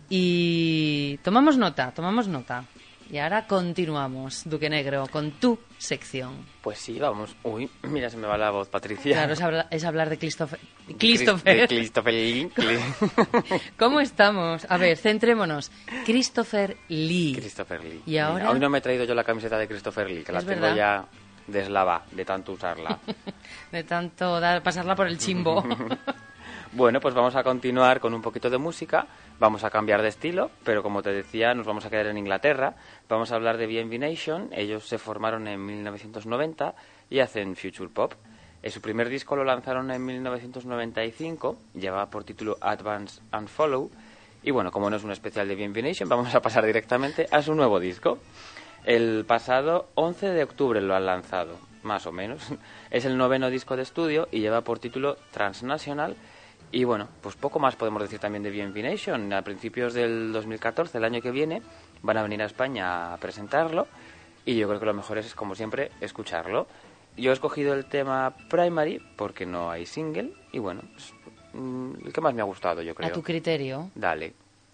y tomamos nota, tomamos nota. Y ahora continuamos, Duque Negro, con tu sección. Pues sí, vamos. Uy, mira, se me va la voz, Patricia. Claro, es, habla- es hablar de Christopher... Cris- Christopher. de Christopher Lee. Cli- ¿Cómo estamos? A ver, centrémonos. Christopher Lee. Christopher Lee. Y ahora... Mira, hoy no me he traído yo la camiseta de Christopher Lee, que la Es tengo verdad. ya deslava de tanto usarla. De tanto dar, pasarla por el chimbo. Bueno, pues vamos a continuar con un poquito de música. Vamos a cambiar de estilo, pero como te decía, nos vamos a quedar en Inglaterra. Vamos a hablar de B and B Nation. Ellos se formaron en mil novecientos noventa y hacen future pop. Eh, su primer disco lo lanzaron en mil novecientos noventa y cinco. Llevaba por título Advance and Follow. Y bueno, como no es un especial de B and B Nation, vamos a pasar directamente a su nuevo disco. El pasado once de octubre lo han lanzado, más o menos. Es el noveno disco de estudio y lleva por título Transnational. Y bueno, pues poco más podemos decir también de B and B Nation. A principios del dos mil catorce, el año que viene, van a venir a España a presentarlo. Y yo creo que lo mejor es, como siempre, escucharlo. Yo he escogido el tema Primary porque no hay single. Y bueno, pues, mm, el que más me ha gustado, yo creo. A tu criterio. Dale.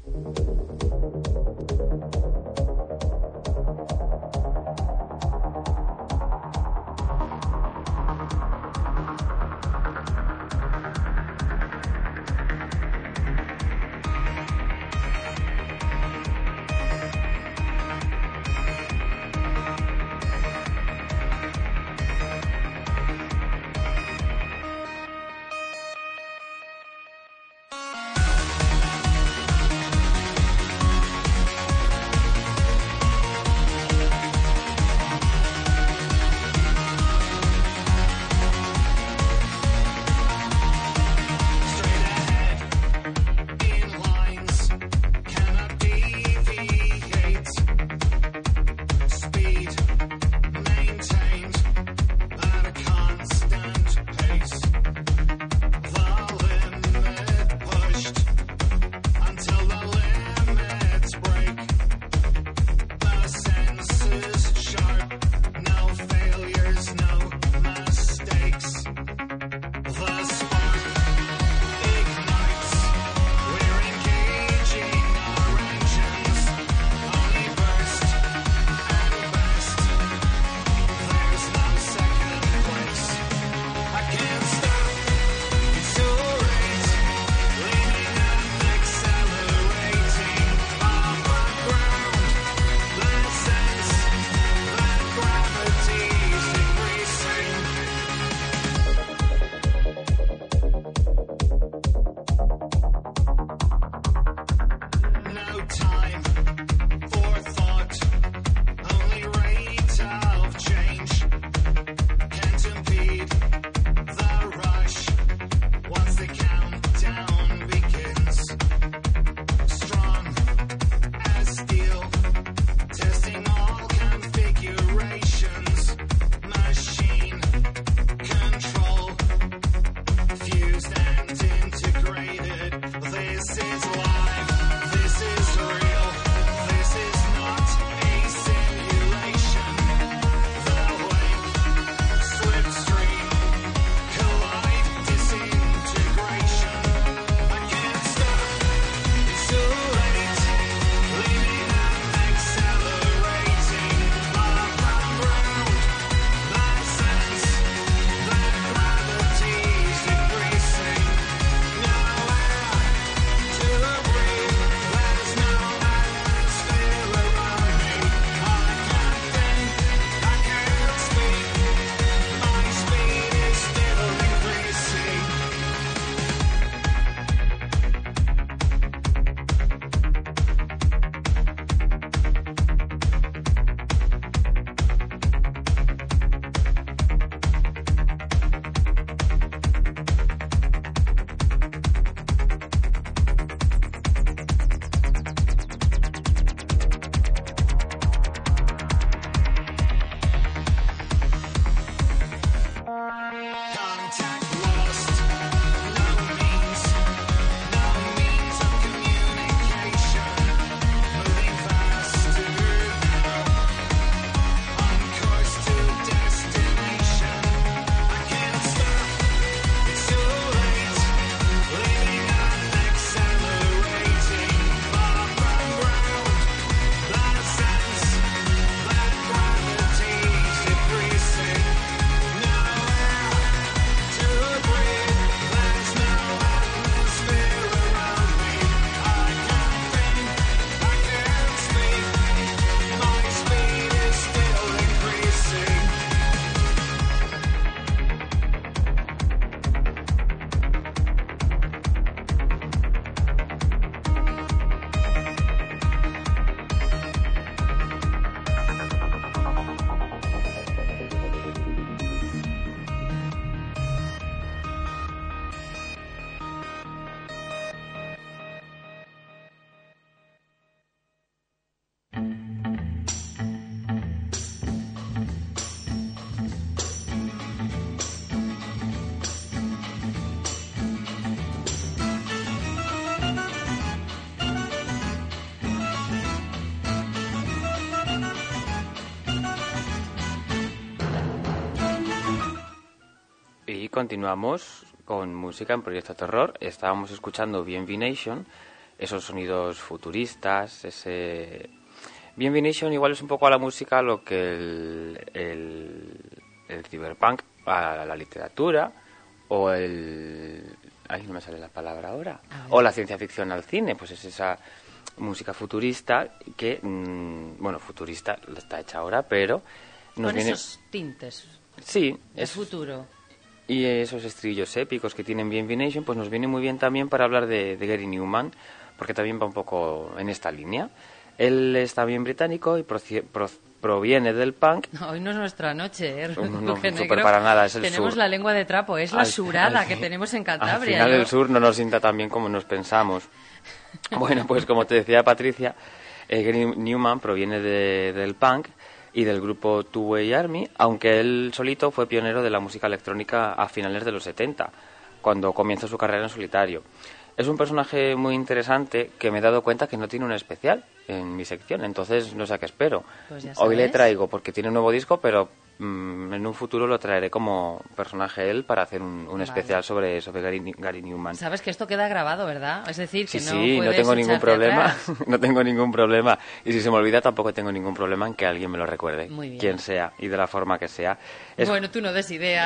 continuamos con música en Proyecto Terror. Estábamos escuchando B and B Nation, esos sonidos futuristas, ese... B M Nation igual es un poco a la música lo que el, el, el cyberpunk a la literatura, o el... ay, no me sale la palabra ahora. O la ciencia ficción al cine, pues es esa música futurista que, mmm, bueno, futurista está hecha ahora, pero nos con viene... esos tintes. Sí, es futuro. Y esos estribillos épicos que tienen B M Nation, pues nos viene muy bien también para hablar de, de Gary Newman, porque también va un poco en esta línea. Él es también británico y proci- pro- proviene del punk. No, hoy no es nuestra noche, ¿eh? No, no, Duque súper Negro. para nada, es el Tenemos sur. la lengua de trapo, es la Al- surada al que fin- tenemos en Al Cantabria. final yo- el sur no nos sienta tan bien como nos pensamos. Bueno, pues como te decía Patricia, eh, Gary Newman proviene de- del punk y del grupo Two Way Army, aunque él solito fue pionero de la música electrónica a finales de los setenta, cuando comienza su carrera en solitario. Es un personaje muy interesante que me he dado cuenta que no tiene un especial en mi sección, entonces no sé a qué espero. Pues ya Hoy le sabes. traigo porque tiene un nuevo disco, pero mm, en un futuro lo traeré como personaje él para hacer un, un Vale. especial sobre, sobre Gary, Gary Newman. Sabes que esto queda grabado, ¿verdad? Es decir, que Sí, no sí, no puedes tengo ningún echarte problema, atrás. no tengo ningún problema. Y si se me olvida tampoco tengo ningún problema en que alguien me lo recuerde, Muy bien. quien sea y de la forma que sea. Es- Bueno, tú no des idea.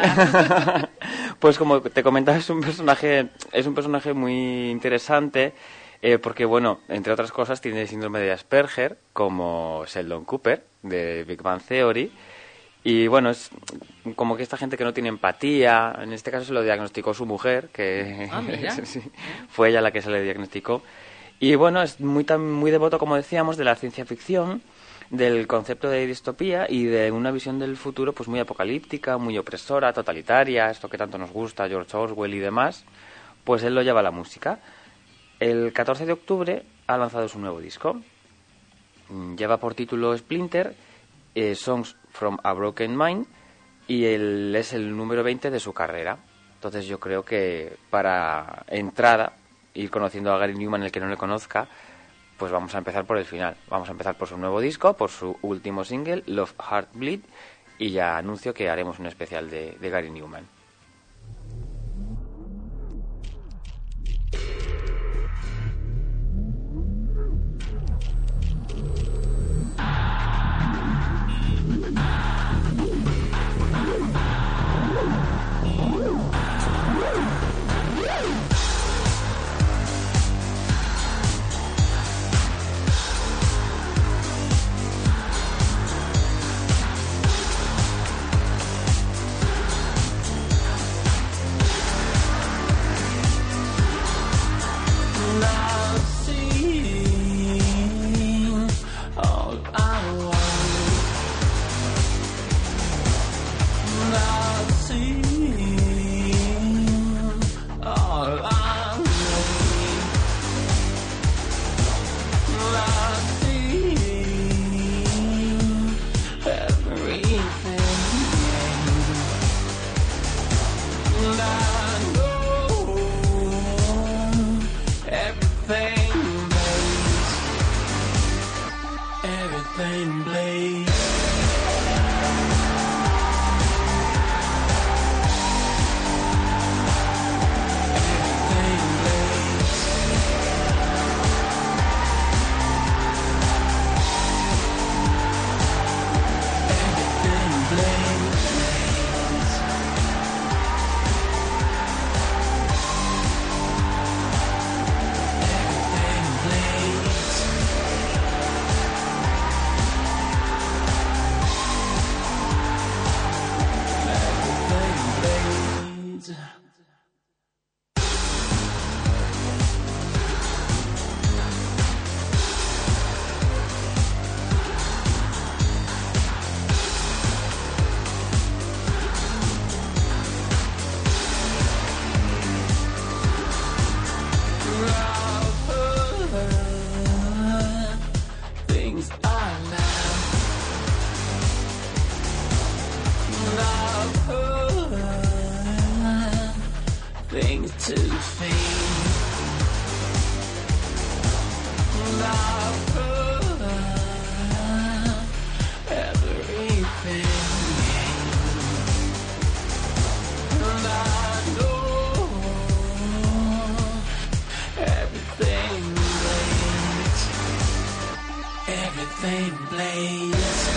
Pues como te comentaba, es un personaje, es un personaje muy interesante eh, porque, bueno, entre otras cosas tiene síndrome de Asperger, como Sheldon Cooper de Big Bang Theory. Y bueno, es como que esta gente que no tiene empatía, en este caso se lo diagnosticó su mujer, que Ah, mira. sí, fue ella la que se le diagnosticó. Y bueno, es muy, tan, muy devoto, como decíamos, de la ciencia ficción, del concepto de distopía y de una visión del futuro pues muy apocalíptica, muy opresora, totalitaria, esto que tanto nos gusta, George Orwell y demás, pues él lo lleva a la música. El catorce de octubre ha lanzado su nuevo disco. Mm, Lleva por título Splinter, eh, Songs from a Broken Mind, y él es el número veinte de su carrera. Entonces yo creo que para entrada, ir conociendo a Gary Newman, el que no le conozca, pues vamos a empezar por el final. Vamos a empezar por su nuevo disco, por su último single, Love Heartbleed, y ya anuncio que haremos un especial de, de Gary Newman. Thank everything blaze.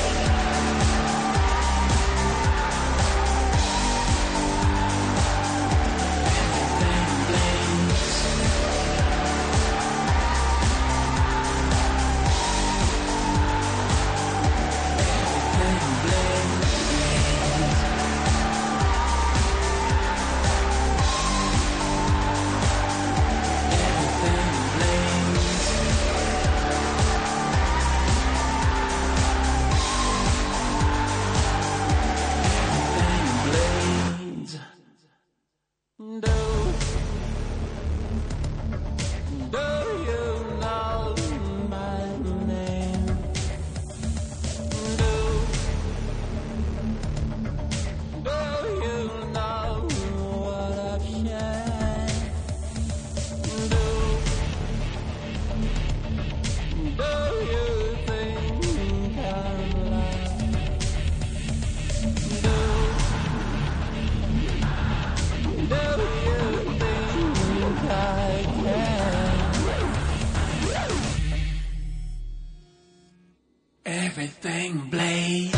Everything blaze.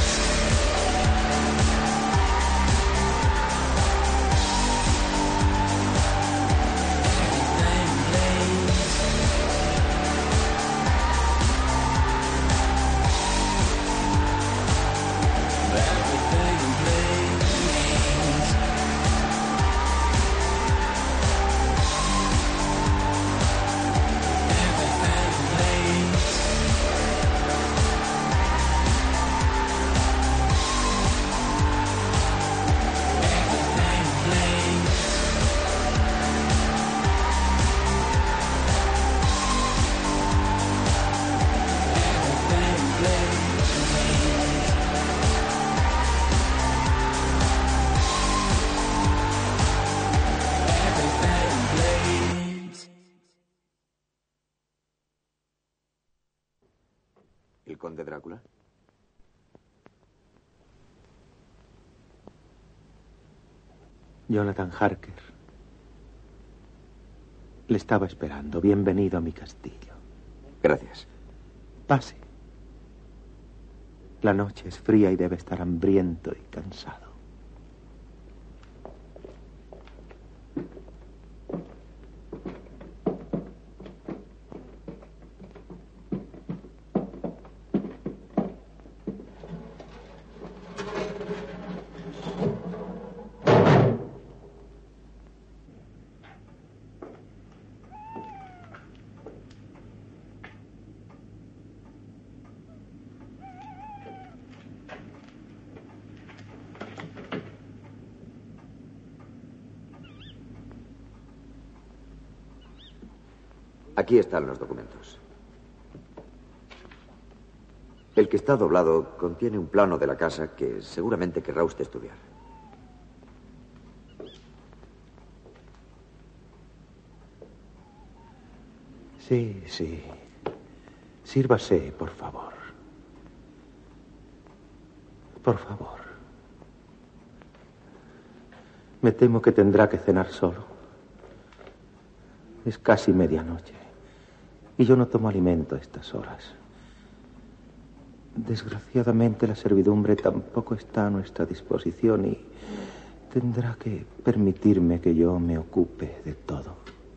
¿El conde Drácula? Jonathan Harker. Le estaba esperando. Bienvenido a mi castillo. Gracias. Pase. La noche es fría y debe estar hambriento y cansado. Aquí están los documentos. El que está doblado contiene un plano de la casa que seguramente querrá usted estudiar. Sí, sí. Sírvase, por favor. Por favor. Me temo que tendrá que cenar solo. Es casi medianoche. Y yo no tomo alimento a estas horas. Desgraciadamente la servidumbre tampoco está a nuestra disposición y tendrá que permitirme que yo me ocupe de todo.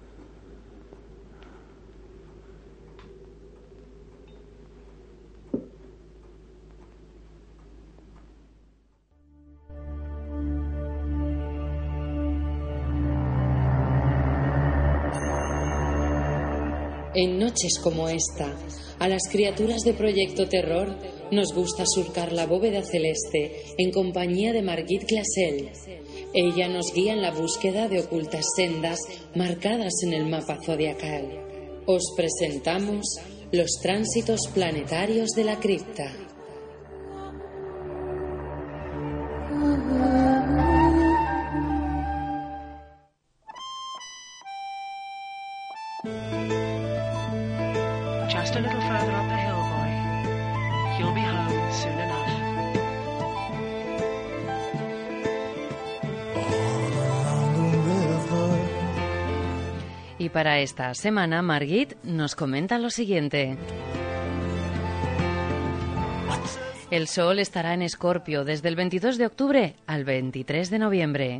En noches como esta, a las criaturas de Proyecto Terror nos gusta surcar la bóveda celeste en compañía de Margit Glassell. Ella nos guía en la búsqueda de ocultas sendas marcadas en el mapa zodiacal. Os presentamos los tránsitos planetarios de la cripta. Just a little further up the hill, boy. You'll be home soon enough. Y para esta semana, Margit nos comenta lo siguiente. El Sol estará en Escorpio desde el veintidós de octubre al veintitrés de noviembre.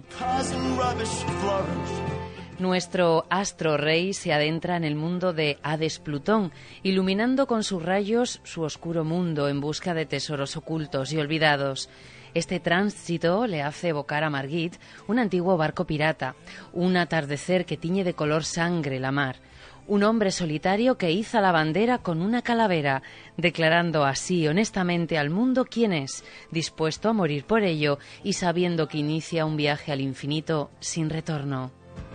Nuestro astro rey se adentra en el mundo de Hades Plutón, iluminando con sus rayos su oscuro mundo en busca de tesoros ocultos y olvidados. Este tránsito le hace evocar a Margit un antiguo barco pirata, un atardecer que tiñe de color sangre la mar, un hombre solitario que iza la bandera con una calavera, declarando así honestamente al mundo quién es, dispuesto a morir por ello y sabiendo que inicia un viaje al infinito sin retorno.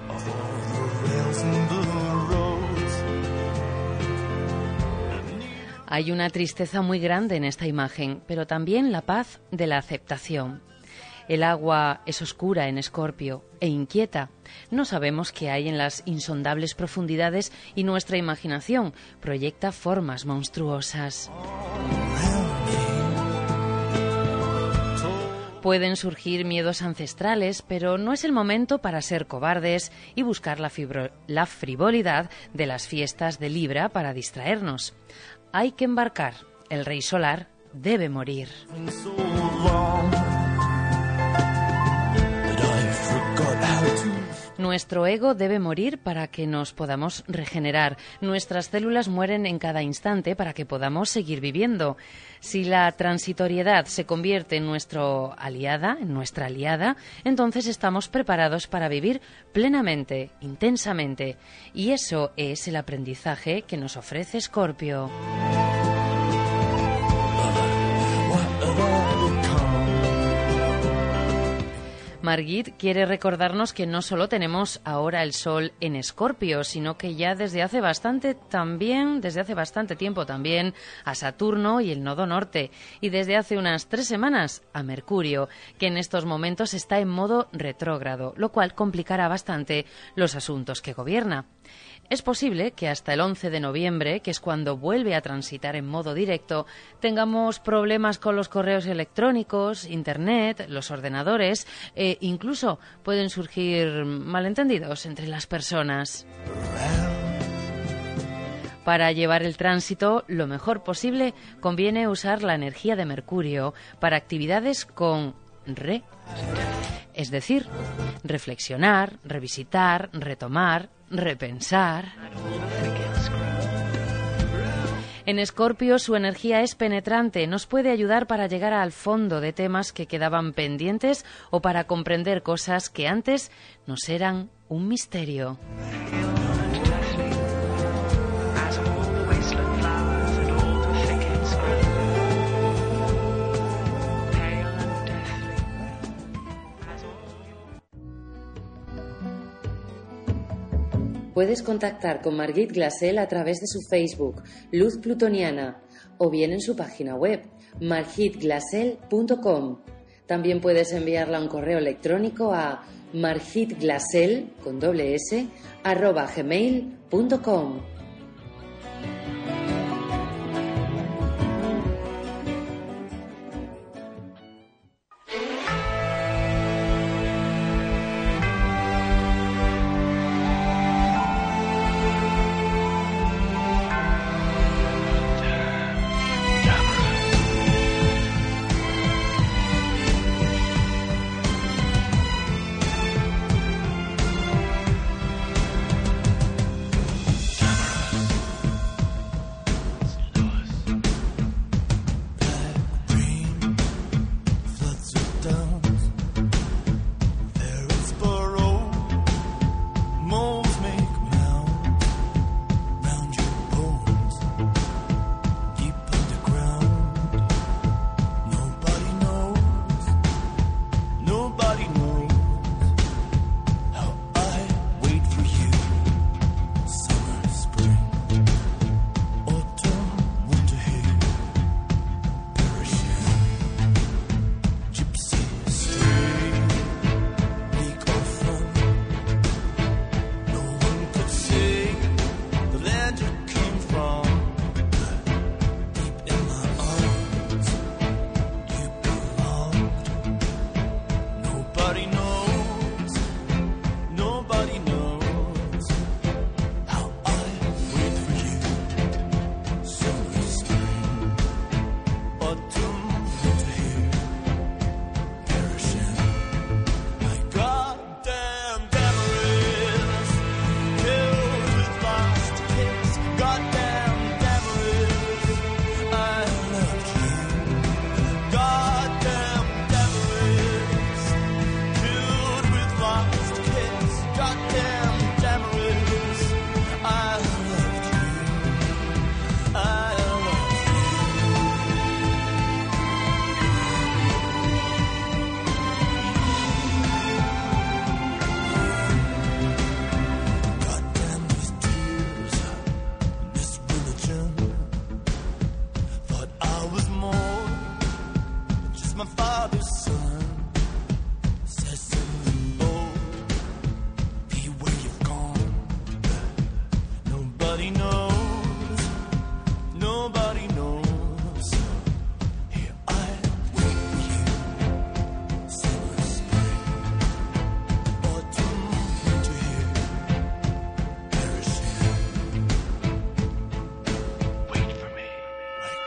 Hay una tristeza muy grande en esta imagen, pero también la paz de la aceptación. El agua es oscura en Escorpio e inquieta. No sabemos qué hay en las insondables profundidades y nuestra imaginación proyecta formas monstruosas. Pueden surgir miedos ancestrales, pero no es el momento para ser cobardes y buscar la, fibro- la frivolidad de las fiestas de Libra para distraernos. Hay que embarcar. El rey solar debe morir. Nuestro ego debe morir para que nos podamos regenerar. Nuestras células mueren en cada instante para que podamos seguir viviendo. Si la transitoriedad se convierte en nuestro aliada, en nuestra aliada, entonces estamos preparados para vivir plenamente, intensamente. Y eso es el aprendizaje que nos ofrece Escorpio. Margit quiere recordarnos que no solo tenemos ahora el Sol en Escorpio, sino que ya desde hace bastante también, desde hace bastante tiempo también, a Saturno y el Nodo Norte, y desde hace unas tres semanas a Mercurio, que en estos momentos está en modo retrógrado, lo cual complicará bastante los asuntos que gobierna. Es posible que hasta el once de noviembre, que es cuando vuelve a transitar en modo directo, tengamos problemas con los correos electrónicos, internet, los ordenadores, e incluso pueden surgir malentendidos entre las personas. Para llevar el tránsito lo mejor posible, conviene usar la energía de Mercurio para actividades con re, es decir, reflexionar, revisitar, retomar, repensar. En Escorpio su energía es penetrante, nos puede ayudar para llegar al fondo de temas que quedaban pendientes o para comprender cosas que antes nos eran un misterio. Puedes contactar con Margit Glassell a través de su Facebook, Luz Plutoniana, o bien en su página web, margit glassell punto com. También puedes enviarla un correo electrónico a margitglassell, con doble S, arroba gmail punto com.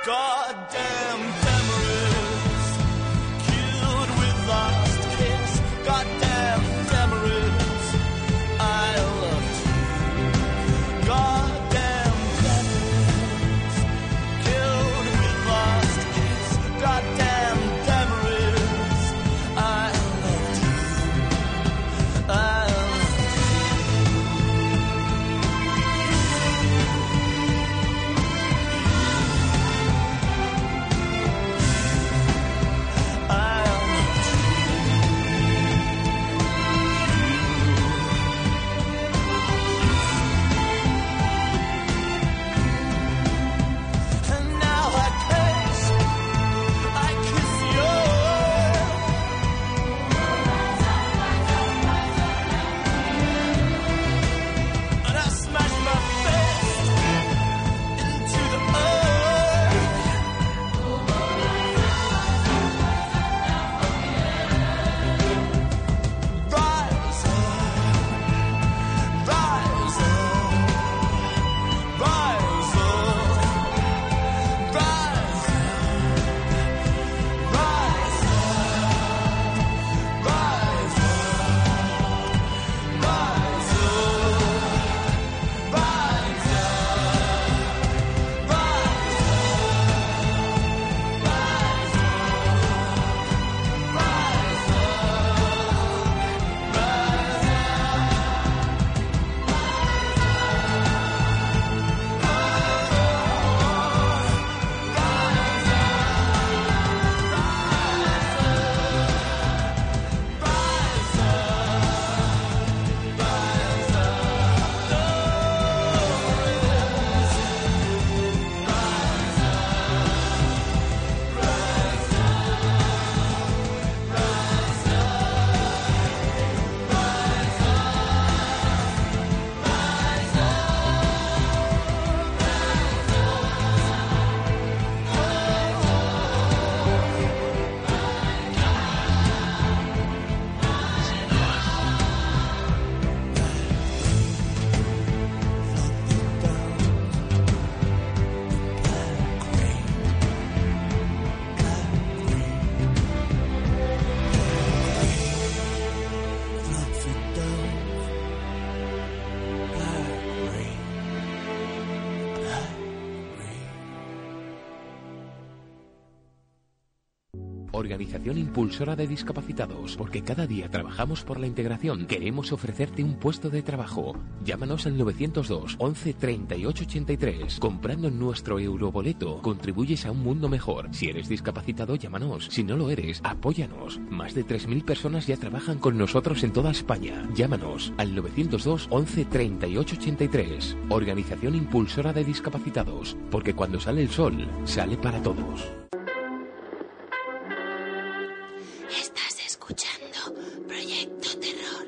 Goddamn Demarest, killed with lost kiss. Goddamn Demarest, I loved you. Goddamn Demarest, killed with lost kiss. Goddamn Demarest, I loved you. I Organización Impulsora de Discapacitados, porque cada día trabajamos por la integración. Queremos ofrecerte un puesto de trabajo. Llámanos al novecientos dos, once, treinta y ocho ochenta y tres. Comprando nuestro euroboleto, contribuyes a un mundo mejor. Si eres discapacitado, llámanos. Si no lo eres, apóyanos. Más de tres mil personas ya trabajan con nosotros en toda España. Llámanos al novecientos dos, once, treinta y ocho ochenta y tres. Organización Impulsora de Discapacitados, porque cuando sale el sol, sale para todos. Estás escuchando Proyecto Terror.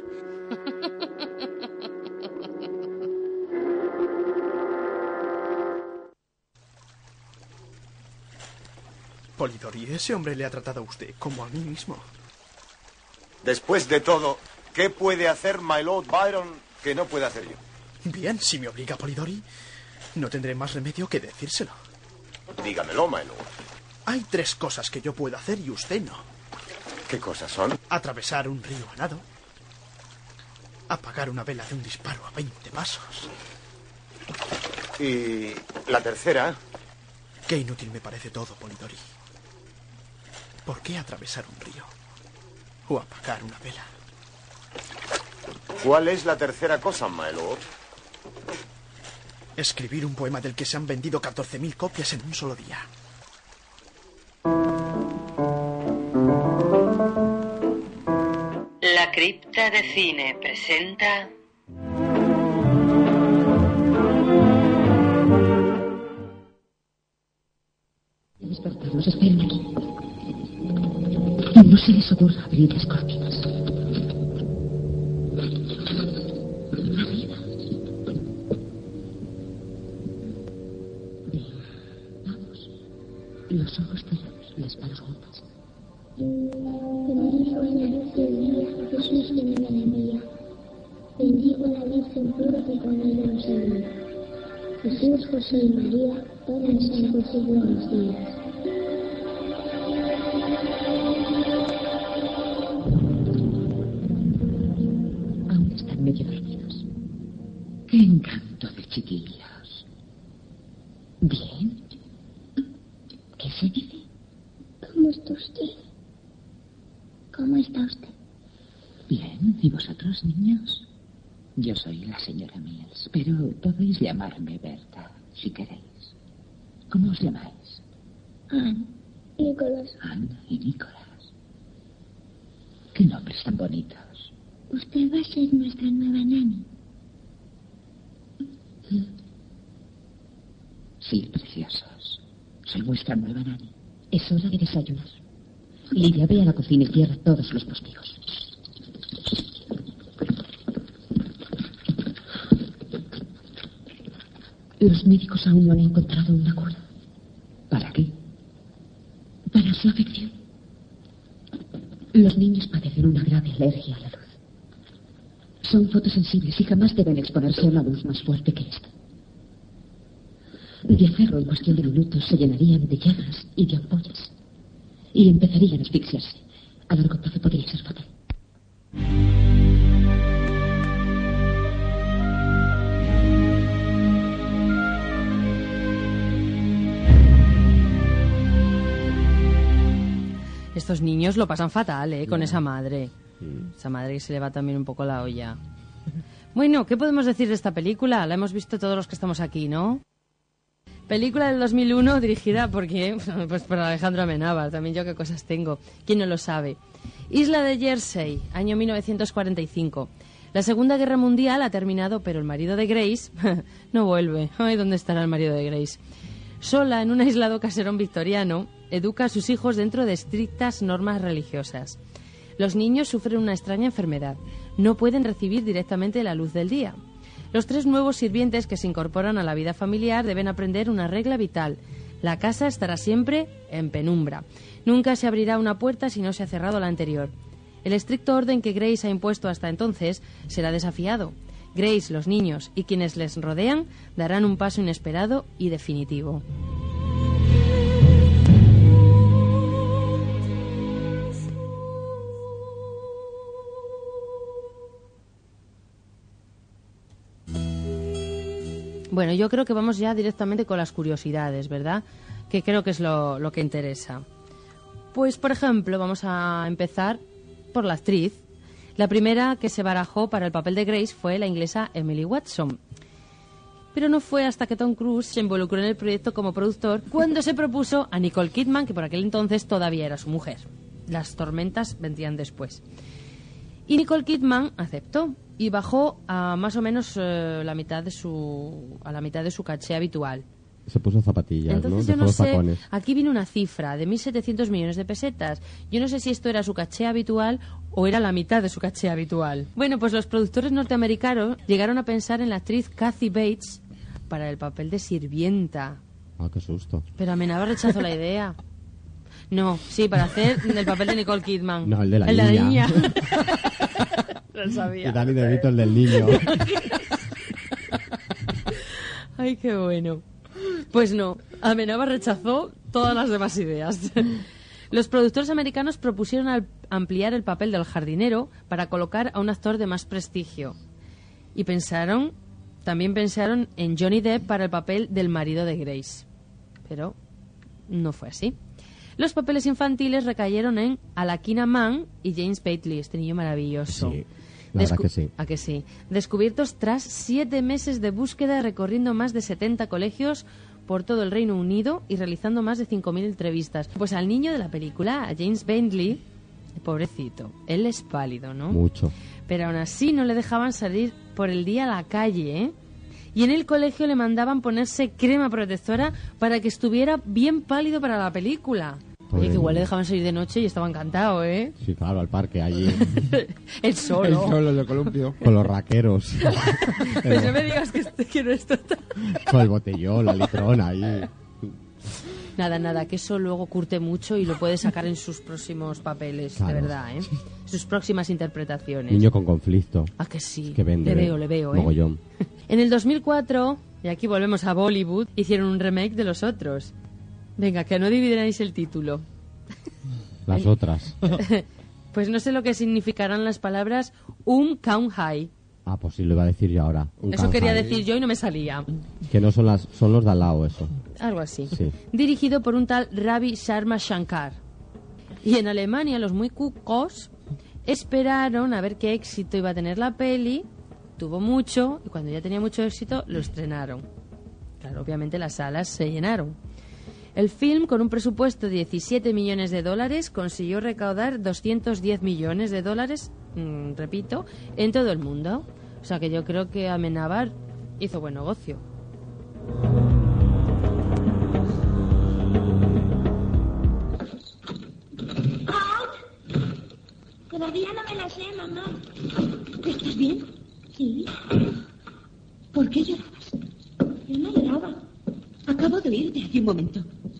Polidori, ese hombre le ha tratado a usted como a mí mismo. Después de todo, ¿qué puede hacer my Lord Byron que no puede hacer yo? Bien, si me obliga, Polidori, no tendré más remedio que decírselo. Dígamelo, my Lord. Hay tres cosas que yo puedo hacer y usted no. ¿Qué cosas son? Atravesar un río a nado. Apagar una vela de un disparo a veinte pasos. ¿Y la tercera? Qué inútil me parece todo, Polidori. ¿Por qué atravesar un río? O apagar una vela. ¿Cuál es la tercera cosa, my Lord? Escribir un poema del que se han vendido catorce mil copias en un solo día. La Cripta de Cine presenta... Despertarlos, esperen aquí. No se les ocurra abrir las cortinas. Arriba. Bien, vamos. Los ojos cerrados, las manos juntas. Bendigo la luz del día, Jesús de mi alegría. Bendigo la Virgen pura que con ella nos ayuda. Jesús, José y María, Todos han cumplido los días. Aún están medio dormidos. Qué encanto de chiquillos. Bien. ¿Qué se dice? ¿Cómo está usted? ¿Cómo está usted? Bien. ¿Y vosotros, niños? Yo soy la señora Mills, pero podéis llamarme Berta, si queréis. ¿Cómo os llamáis? Anne. Nicolás. Anne y Nicolás. Qué nombres tan bonitos. Usted va a ser nuestra nueva nani. Sí, preciosos. Soy vuestra nueva nani. Es hora de desayunar. Lidia, ve a la cocina y cierra todos los postigos. Los médicos aún no han encontrado una cura. ¿Para qué? Para su afección. Los niños padecen una grave alergia a la luz. Son fotosensibles y jamás deben exponerse a una luz más fuerte que esta. De hacerlo, en cuestión de minutos se llenarían de llagas y de ampollas. Y empezarían a asfixiarse. A largo plazo podría ser fatal. Estos niños lo pasan fatal, ¿eh? Con esa madre. Esa madre que se le va también un poco la olla. Bueno, ¿qué podemos decir de esta película? La hemos visto todos los que estamos aquí, ¿no? Película del dos mil uno dirigida por quién? Pues por Alejandro Amenábar. También yo qué cosas tengo. ¿Quién no lo sabe? Isla de Jersey, año mil novecientos cuarenta y cinco. La Segunda Guerra Mundial ha terminado, pero el marido de Grace no vuelve. Ay, ¿dónde estará el marido de Grace? Sola, en un aislado caserón victoriano, educa a sus hijos dentro de estrictas normas religiosas. Los niños sufren una extraña enfermedad. No pueden recibir directamente la luz del día. Los tres nuevos sirvientes que se incorporan a la vida familiar deben aprender una regla vital. La casa estará siempre en penumbra. Nunca se abrirá una puerta si no se ha cerrado la anterior. El estricto orden que Grace ha impuesto hasta entonces será desafiado. Grace, los niños y quienes les rodean darán un paso inesperado y definitivo. Bueno, yo creo que vamos ya directamente con las curiosidades, ¿verdad? Que creo que es lo, lo que interesa. Pues, por ejemplo, vamos a empezar por la actriz. La primera que se barajó para el papel de Grace fue la inglesa Emily Watson. Pero no fue hasta que Tom Cruise se involucró en el proyecto como productor cuando se propuso a Nicole Kidman, que por aquel entonces todavía era su mujer. Las tormentas vendrían después. Y Nicole Kidman aceptó y bajó a más o menos eh, la mitad de su a la mitad de su caché habitual. Se puso zapatillas, Entonces, ¿no? yo no sé, tacones. aquí viene una cifra de mil setecientos millones de pesetas. Yo no sé si esto era su caché habitual o era la mitad de su caché habitual. Bueno, pues los productores norteamericanos llegaron a pensar en la actriz Kathy Bates para el papel de sirvienta. Ah, qué susto. Pero Amenábar rechazó la idea. No, sí, para hacer el papel de Nicole Kidman. No, el de la el niña. De la niña. Lo sabía. Y Danny DeVito, el del niño. Ay, qué bueno. Pues no, Amenábar rechazó todas las demás ideas. Los productores americanos propusieron al- ampliar el papel del jardinero para colocar a un actor de más prestigio. Y pensaron, también pensaron en Johnny Depp para el papel del marido de Grace. Pero no fue así. Los papeles infantiles recayeron en Alakina Mann y James Bately, este niño maravilloso. Sí, la verdad Descu- que sí. ¿A que sí? Descubiertos tras siete meses de búsqueda recorriendo más de setenta colegios por todo el Reino Unido y realizando más de cinco mil entrevistas. Pues al niño de la película, a James Bately, pobrecito, él es pálido, ¿no? Mucho. Pero aún así no le dejaban salir por el día a la calle, ¿eh? Y en el colegio le mandaban ponerse crema protectora para que estuviera bien pálido para la película. Pobre Oye, que igual le niño. dejaban salir de noche y estaba encantado, ¿eh? Sí, claro, al parque, allí. El solo. El solo, el de columpio. Con los raqueros. Pues no me digas que, este- que no es total. Con el botellón, la litrona ahí. Nada, nada, que eso luego curte mucho y lo puede sacar en sus próximos papeles, Claro. de verdad, ¿eh? Sus próximas interpretaciones. Niño con conflicto. Ah, que sí. Que vende. Le veo, le veo, ¿eh? Mogollón. En el dos mil cuatro, Y aquí volvemos a Bollywood. Hicieron un remake de los otros. Venga, que no dividiráis el título. Las otras. Pues no sé lo que significarán las palabras Um Kaun Hai. Ah, pues sí, lo iba a decir yo ahora. Un Eso quería Kanhai. decir yo y no me salía. Que no son las, son los de al lado, eso. Algo así. Sí. Dirigido por un tal Ravi Sharma Shankar. Y en Alemania los muy cucos esperaron a ver qué éxito iba a tener la peli. Tuvo mucho y cuando ya tenía mucho éxito lo estrenaron. Claro, obviamente las salas se llenaron. El film, con un presupuesto de diecisiete millones de dólares, consiguió recaudar doscientos diez millones de dólares, mmm, repito, en todo el mundo. O sea que yo creo que Amenábar hizo buen negocio. Todavía no me la sé, mamá. ¿Estás bien? Sí. ¿Por qué llorabas? Yo no lloraba. Acabo de oírte hace un momento.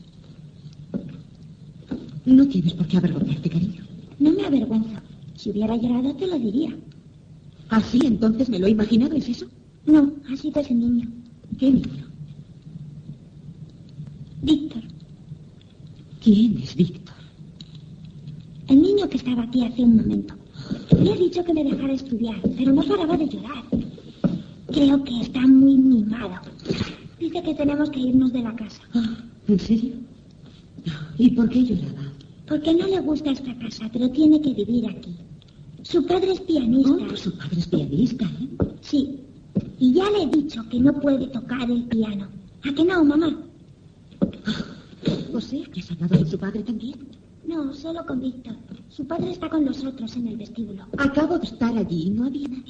No tienes por qué avergonzarte, cariño. No me avergüenzo. Si hubiera llorado, te lo diría. ¿Así entonces me lo he imaginado? ¿Es eso? No, ha sido ese niño. ¿Qué niño? Víctor. ¿Quién es Víctor? El niño que estaba aquí hace un momento. Le he dicho que me dejara estudiar, pero no paraba de llorar. Creo que está muy mimado. Dice que tenemos que irnos de la casa. ¿En serio? ¿Y por qué lloraba? Porque no le gusta esta casa, pero tiene que vivir aquí. Su padre es pianista. Oh, su padre es pianista, ¿eh? Sí. Y ya le he dicho que no puede tocar el piano. ¿A que no, mamá? O sea, que has hablado con su padre también. No, solo con Víctor. Su padre está con los otros en el vestíbulo. Acabo de estar allí y no había nadie.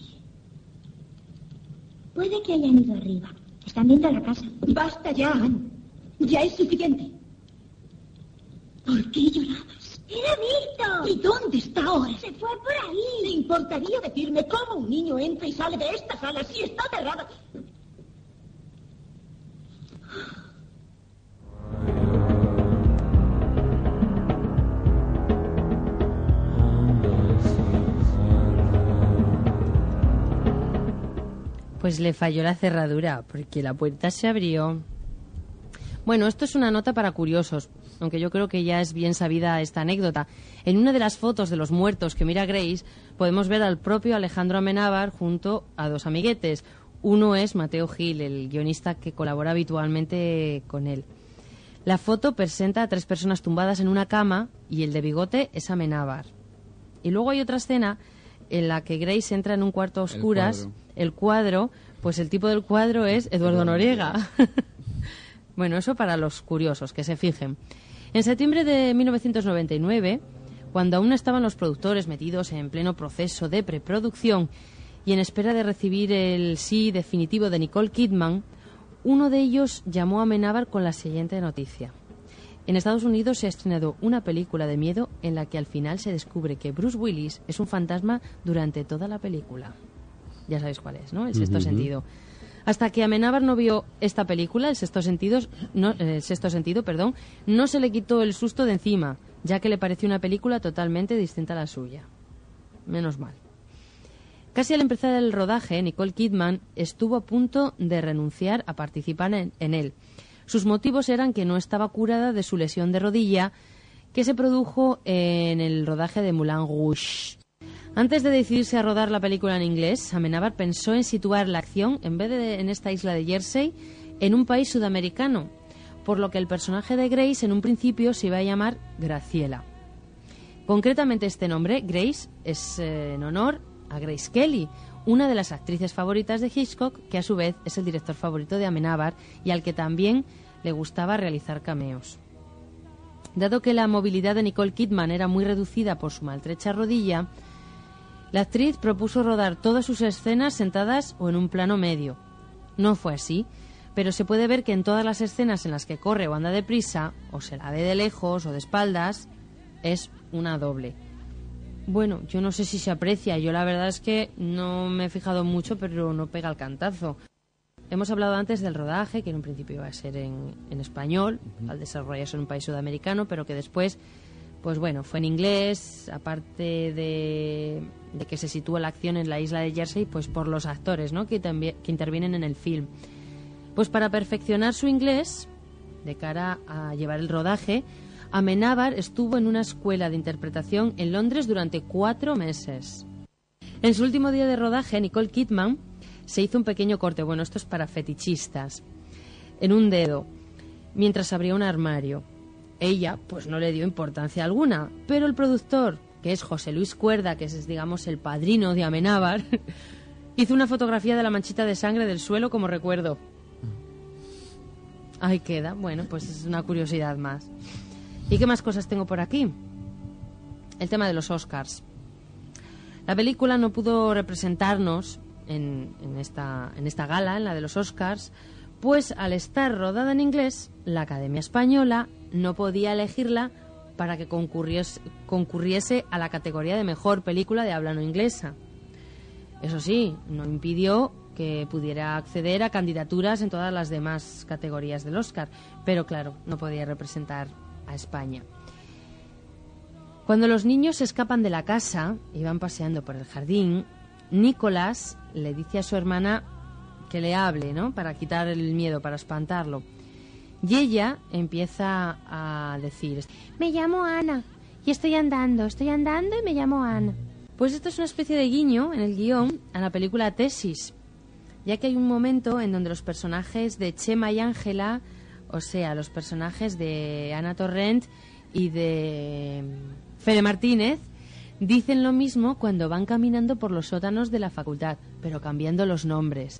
Puede que hayan ido arriba. Están viendo la casa. Basta ya, Anne. Ya es suficiente. ¿Por qué llorabas? ¡Era Víctor! ¿Y dónde está ahora? Se fue por ahí. ¿Le importaría decirme cómo un niño entra y sale de esta sala si está cerrada? Pues le falló la cerradura, porque la puerta se abrió. Bueno, esto es una nota para curiosos, aunque yo creo que ya es bien sabida esta anécdota. En una de las fotos de los muertos que mira Grace, podemos ver al propio Alejandro Amenábar junto a dos amiguetes. Uno es Mateo Gil, el guionista que colabora habitualmente con él. La foto presenta a tres personas tumbadas en una cama y el de bigote es Amenábar. Y luego hay otra escena en la que Grace entra en un cuarto a oscuras. El cuadro. El cuadro, pues el tipo del cuadro es Eduardo Noriega. Bueno, eso para los curiosos, que se fijen. En septiembre de mil novecientos noventa y nueve, cuando aún estaban los productores metidos en pleno proceso de preproducción y en espera de recibir el sí definitivo de Nicole Kidman, uno de ellos llamó a Amenábar con la siguiente noticia. En Estados Unidos se ha estrenado una película de miedo en la que al final se descubre que Bruce Willis es un fantasma durante toda la película. Ya sabéis cuál es, ¿no? El sexto uh-huh. sentido. Hasta que Amenábar no vio esta película, el sexto sentido, no, el sexto sentido, perdón, no se le quitó el susto de encima, ya que le pareció una película totalmente distinta a la suya. Menos mal. Casi al empezar el rodaje, Nicole Kidman estuvo a punto de renunciar a participar en, en él. Sus motivos eran que no estaba curada de su lesión de rodilla que se produjo en el rodaje de Moulin Rouge. Antes de decidirse a rodar la película en inglés, Amenábar pensó en situar la acción, en vez de en esta isla de Jersey, en un país sudamericano, por lo que el personaje de Grace en un principio se iba a llamar Graciela. Concretamente este nombre, Grace, es eh, en honor a Grace Kelly, una de las actrices favoritas de Hitchcock, que a su vez es el director favorito de Amenábar y al que también le gustaba realizar cameos. Dado que la movilidad de Nicole Kidman era muy reducida por su maltrecha rodilla, la actriz propuso rodar todas sus escenas sentadas o en un plano medio. No fue así, pero se puede ver que en todas las escenas en las que corre o anda deprisa, o se la ve de lejos o de espaldas, es una doble. Bueno, yo no sé si se aprecia, yo la verdad es que no me he fijado mucho, pero no pega el cantazo. Hemos hablado antes del rodaje, que en un principio iba a ser en, en español, uh-huh. al desarrollarse en un país sudamericano, pero que después, pues bueno, fue en inglés, aparte de, de que se sitúa la acción en la isla de Jersey, pues por los actores, ¿no?, que, también, que intervienen en el film. Pues para perfeccionar su inglés, de cara a llevar el rodaje, Amenábar estuvo en una escuela de interpretación en Londres durante cuatro meses. En su último día de rodaje, Nicole Kidman se hizo un pequeño corte, bueno, esto es para fetichistas, en un dedo, mientras abría un armario. Ella, pues no le dio importancia alguna, pero el productor, que es José Luis Cuerda, que es, digamos, el padrino de Amenábar, hizo una fotografía de la manchita de sangre del suelo como recuerdo. Ahí queda, bueno, pues es una curiosidad más. ¿Y qué más cosas tengo por aquí? El tema de los Oscars. La película no pudo representarnos en, en, esta, en esta gala, en la de los Oscars, pues al estar rodada en inglés, la Academia Española no podía elegirla para que concurriese, concurriese a la categoría de mejor película de habla no inglesa. Eso sí, no impidió que pudiera acceder a candidaturas en todas las demás categorías del Oscar, pero claro, no podía representar a España. Cuando los niños escapan de la casa y van paseando por el jardín, Nicolás le dice a su hermana que le hable, ¿no?, para quitar el miedo, para espantarlo. Y ella empieza a decir: me llamo Ana y estoy andando, estoy andando y me llamo Ana. Pues esto es una especie de guiño en el guión a la película Tesis, ya que hay un momento en donde los personajes de Chema y Ángela, o sea, los personajes de Ana Torrent y de Fede Martínez, dicen lo mismo cuando van caminando por los sótanos de la facultad, pero cambiando los nombres.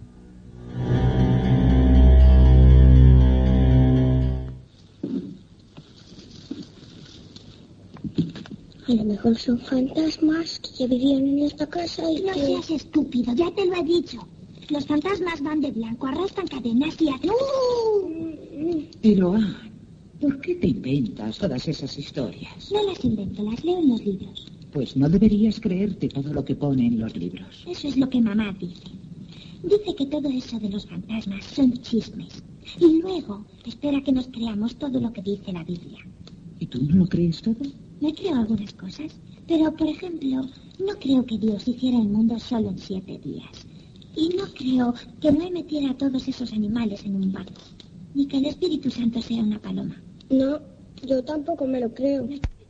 A lo mejor son fantasmas que ya vivían en esta casa y no que... seas estúpido, ya te lo he dicho. Los fantasmas van de blanco, arrastran cadenas y hacen... Pero, ah, ¿por qué te inventas todas esas historias? No las invento, las leo en los libros. Pues no deberías creerte todo lo que pone en los libros. Eso es lo que mamá dice. Dice que todo eso de los fantasmas son chismes. Y luego espera que nos creamos todo lo que dice la Biblia. ¿Y tú no lo crees todo? Me creo algunas cosas, pero, por ejemplo, no creo que Dios hiciera el mundo solo en siete días. Y no creo que Noé metiera a todos esos animales en un barco. Ni que el Espíritu Santo sea una paloma. No, yo tampoco me lo creo.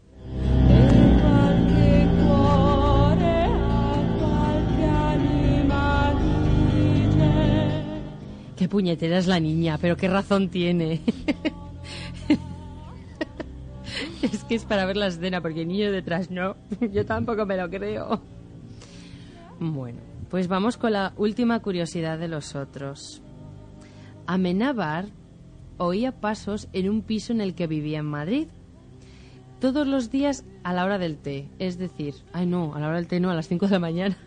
Qué puñetera es la niña, pero qué razón tiene. Es que es para ver la escena, porque el niño detrás no. Yo tampoco me lo creo. Bueno, pues vamos con la última curiosidad de los otros. Amenábar oía pasos en un piso en el que vivía en Madrid. Todos los días a la hora del té. Es decir, ay no, a la hora del té no, a las cinco de la mañana.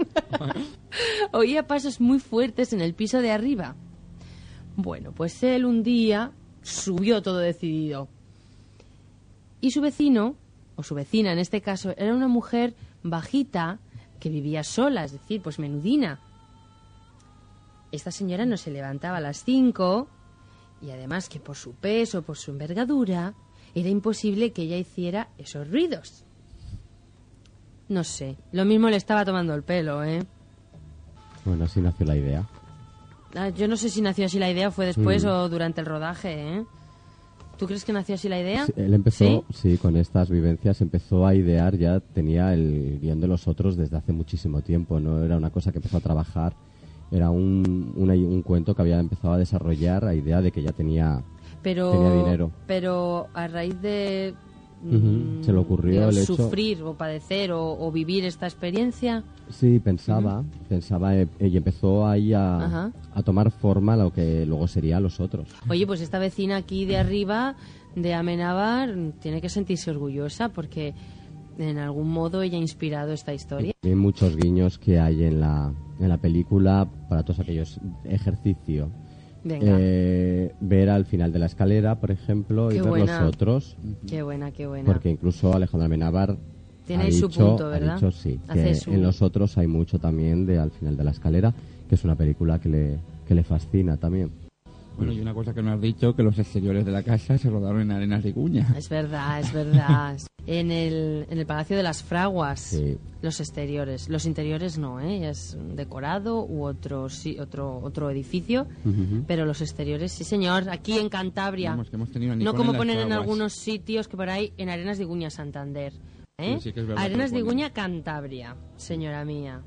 Oía pasos muy fuertes en el piso de arriba. Bueno, pues él un día subió todo decidido. Y su vecino, o su vecina en este caso, era una mujer bajita que vivía sola, es decir, pues menudina. Esta señora no se levantaba a las cinco y además que por su peso, por su envergadura, era imposible que ella hiciera esos ruidos. No sé, lo mismo le estaba tomando el pelo, ¿eh? Bueno, así nació la idea. Ah, yo no sé si nació así la idea, fue después Mm. o durante el rodaje, ¿eh? ¿Tú crees que nació así la idea? Sí, él empezó, ¿Sí? sí, con estas vivencias empezó a idear, ya tenía el guión de los otros desde hace muchísimo tiempo, no era una cosa que empezó a trabajar, era un, una- un cuento que había empezado a desarrollar a idea de que ya tenía, Pero, tenía dinero. pero a raíz de, Ujú, mm, se le ocurrió de el hecho- sufrir o padecer o, o vivir esta experiencia. Sí, pensaba, pensaba eh, y empezó ahí a, Ajá. a tomar forma lo que luego sería los otros. Oye, pues esta vecina aquí de arriba, de Amenábar, tiene que sentirse orgullosa porque en algún modo ella ha inspirado esta historia. Hay muchos guiños que hay en la, en la película para todos aquellos ejercicios. Venga. Eh, ver al final de la escalera, por ejemplo, y Qué ver buena. los otros. Qué buena, qué buena. Porque incluso Alejandro Amenábar Tiene ha ahí su dicho, punto, ha ¿verdad? dicho, sí, Hace que su- en los otros hay mucho también de al final de la escalera, que es una película que le, que le fascina también. Bueno, y una cosa que no has dicho, que los exteriores de la casa se rodaron en Arenas de Iguña. Es verdad, es verdad. En el, en el Palacio de las Fraguas, Sí. los exteriores. Los interiores no, ¿eh? Es decorado u otro, sí, otro, otro edificio. Ujú. Pero los exteriores, sí señor, aquí en Cantabria. Vamos, que hemos tenido a No Nicole como en las ponen en Fraguas. algunos sitios que por ahí, en Arenas de Iguña, Santander. ¿eh? Sí, sí que es verdad que Arenas lo de ponen. Iguña, Cantabria, señora mía.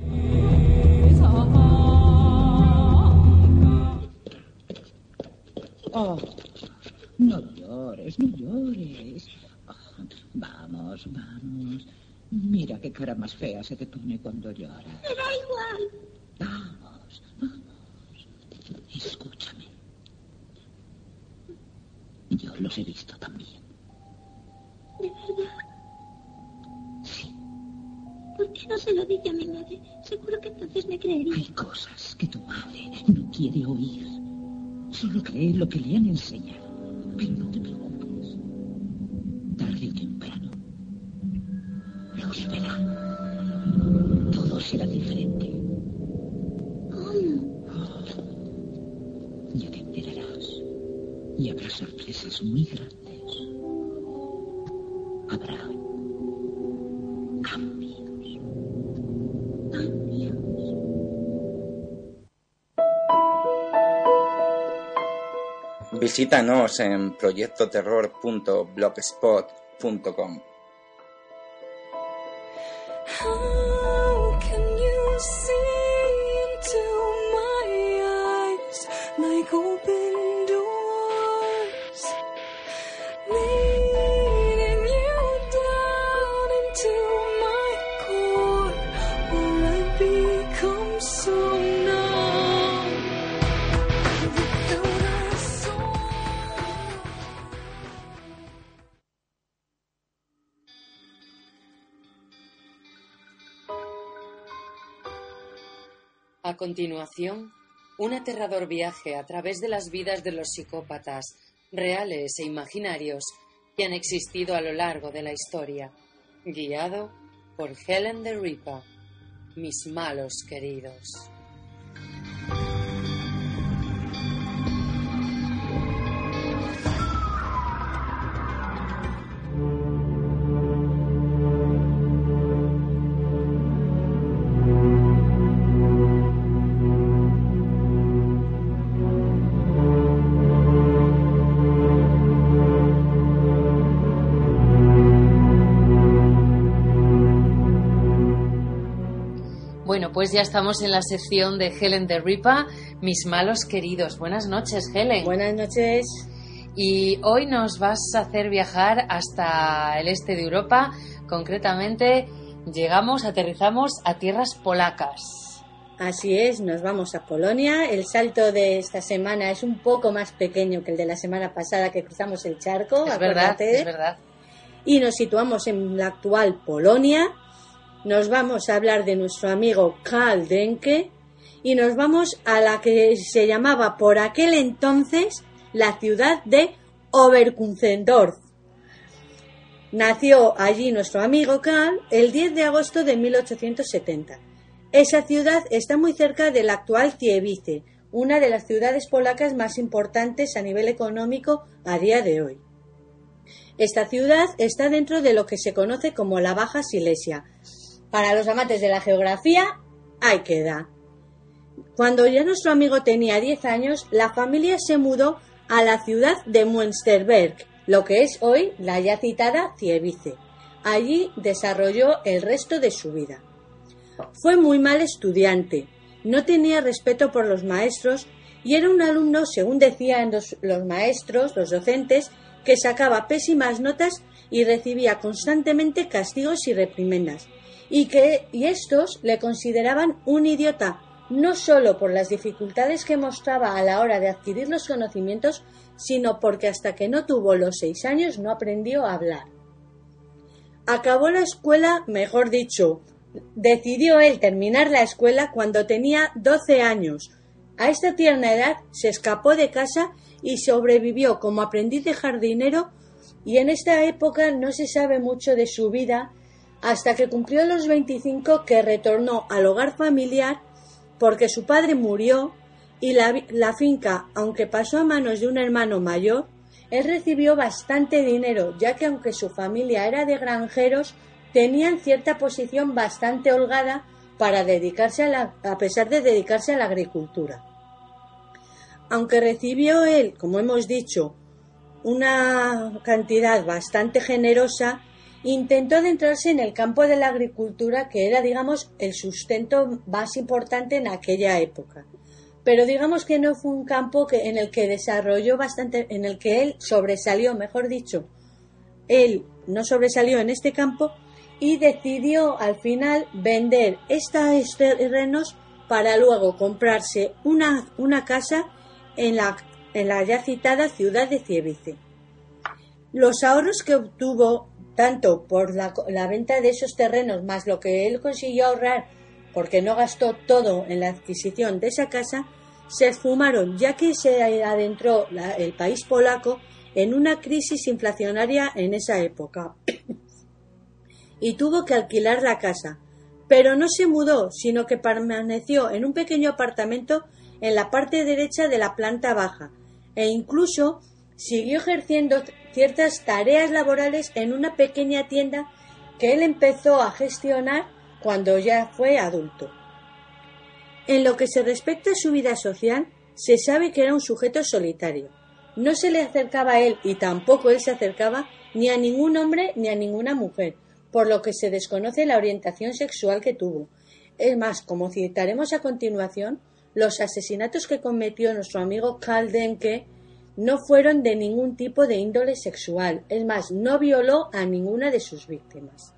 Oh, no llores, no llores. Oh, vamos, vamos. Mira qué cara más fea se te pone cuando lloras. Me da igual. Vamos, vamos. Escúchame. Yo los he visto también. ¿De verdad? ¿Por qué no se lo dice a mi madre? Seguro que entonces me creería. Hay cosas que tu madre no quiere oír. Solo cree lo que le han enseñado. Pero no te preocupes. Tarde o temprano los verá. Todo será diferente. ¿Cómo? Ya te enterarás. Y habrá sorpresas muy grandes. Habrá cambios. Cambios. Visítanos en proyecto terror punto blogspot punto com. How can you see into my eyes like open doors, leading you down into my core, where I become so numb without a soul. A continuación, un aterrador viaje a través de las vidas de los psicópatas, reales e imaginarios, que han existido a lo largo de la historia, guiado por Helen the Ripper, mis malos queridos. Bueno, pues ya estamos en la sección de Helen the Ripper, mis malos queridos. Buenas noches, Helen. Buenas noches. Y hoy nos vas a hacer viajar hasta el este de Europa. Concretamente, llegamos, aterrizamos a tierras polacas. Así es, nos vamos a Polonia. El salto de esta semana es un poco más pequeño que el de la semana pasada que cruzamos el charco. Es verdad, acuérdate. es verdad. Y nos situamos en la actual Polonia. Nos vamos a hablar de nuestro amigo Karl Denke y nos vamos a la que se llamaba por aquel entonces la ciudad de Oberkunzendorf. Nació allí nuestro amigo Karl el diez de agosto de mil ochocientos setenta. Esa ciudad está muy cerca de la actual Ciewice, una de las ciudades polacas más importantes a nivel económico a día de hoy. Esta ciudad está dentro de lo que se conoce como la Baja Silesia. Para los amantes de la geografía, ahí queda. Cuando ya nuestro amigo tenía diez años, la familia se mudó a la ciudad de Münsterberg, lo que es hoy la ya citada Ciewice. Allí desarrolló el resto de su vida. Fue muy mal estudiante, no tenía respeto por los maestros y era un alumno, según decían los, los maestros, los docentes, que sacaba pésimas notas y recibía constantemente castigos y reprimendas. Y que y estos le consideraban un idiota, no solo por las dificultades que mostraba a la hora de adquirir los conocimientos, sino porque hasta que no tuvo los seis años no aprendió a hablar. Acabó la escuela, mejor dicho, decidió él terminar la escuela cuando tenía doce años. A esta tierna edad se escapó de casa y sobrevivió como aprendiz de jardinero, y en esta época no se sabe mucho de su vida hasta que cumplió los veinticinco, que retornó al hogar familiar porque su padre murió y la, la finca, aunque pasó a manos de un hermano mayor, él recibió bastante dinero, ya que aunque su familia era de granjeros, tenían cierta posición bastante holgada para dedicarse a la, a pesar de dedicarse a la agricultura. Aunque recibió él, como hemos dicho, una cantidad bastante generosa, intentó adentrarse en el campo de la agricultura, que era, digamos, el sustento más importante en aquella época. Pero digamos que no fue un campo que, en el que desarrolló bastante, en el que él sobresalió, mejor dicho, él no sobresalió en este campo y decidió al final vender estos terrenos para luego comprarse una, una casa en la, en la ya citada ciudad de Cievice. Los ahorros que obtuvo, tanto por la, la venta de esos terrenos más lo que él consiguió ahorrar, porque no gastó todo en la adquisición de esa casa, se esfumaron, ya que se adentró la, el país polaco en una crisis inflacionaria en esa época y tuvo que alquilar la casa, pero no se mudó, sino que permaneció en un pequeño apartamento en la parte derecha de la planta baja e incluso siguió ejerciendo ciertas tareas laborales en una pequeña tienda que él empezó a gestionar cuando ya fue adulto. En lo que se respecta a su vida social, se sabe que era un sujeto solitario. No se le acercaba a él, y tampoco él se acercaba, ni a ningún hombre ni a ninguna mujer, por lo que se desconoce la orientación sexual que tuvo. Es más, como citaremos a continuación, los asesinatos que cometió nuestro amigo Karl Denke no fueron de ningún tipo de índole sexual. Es más, no violó a ninguna de sus víctimas.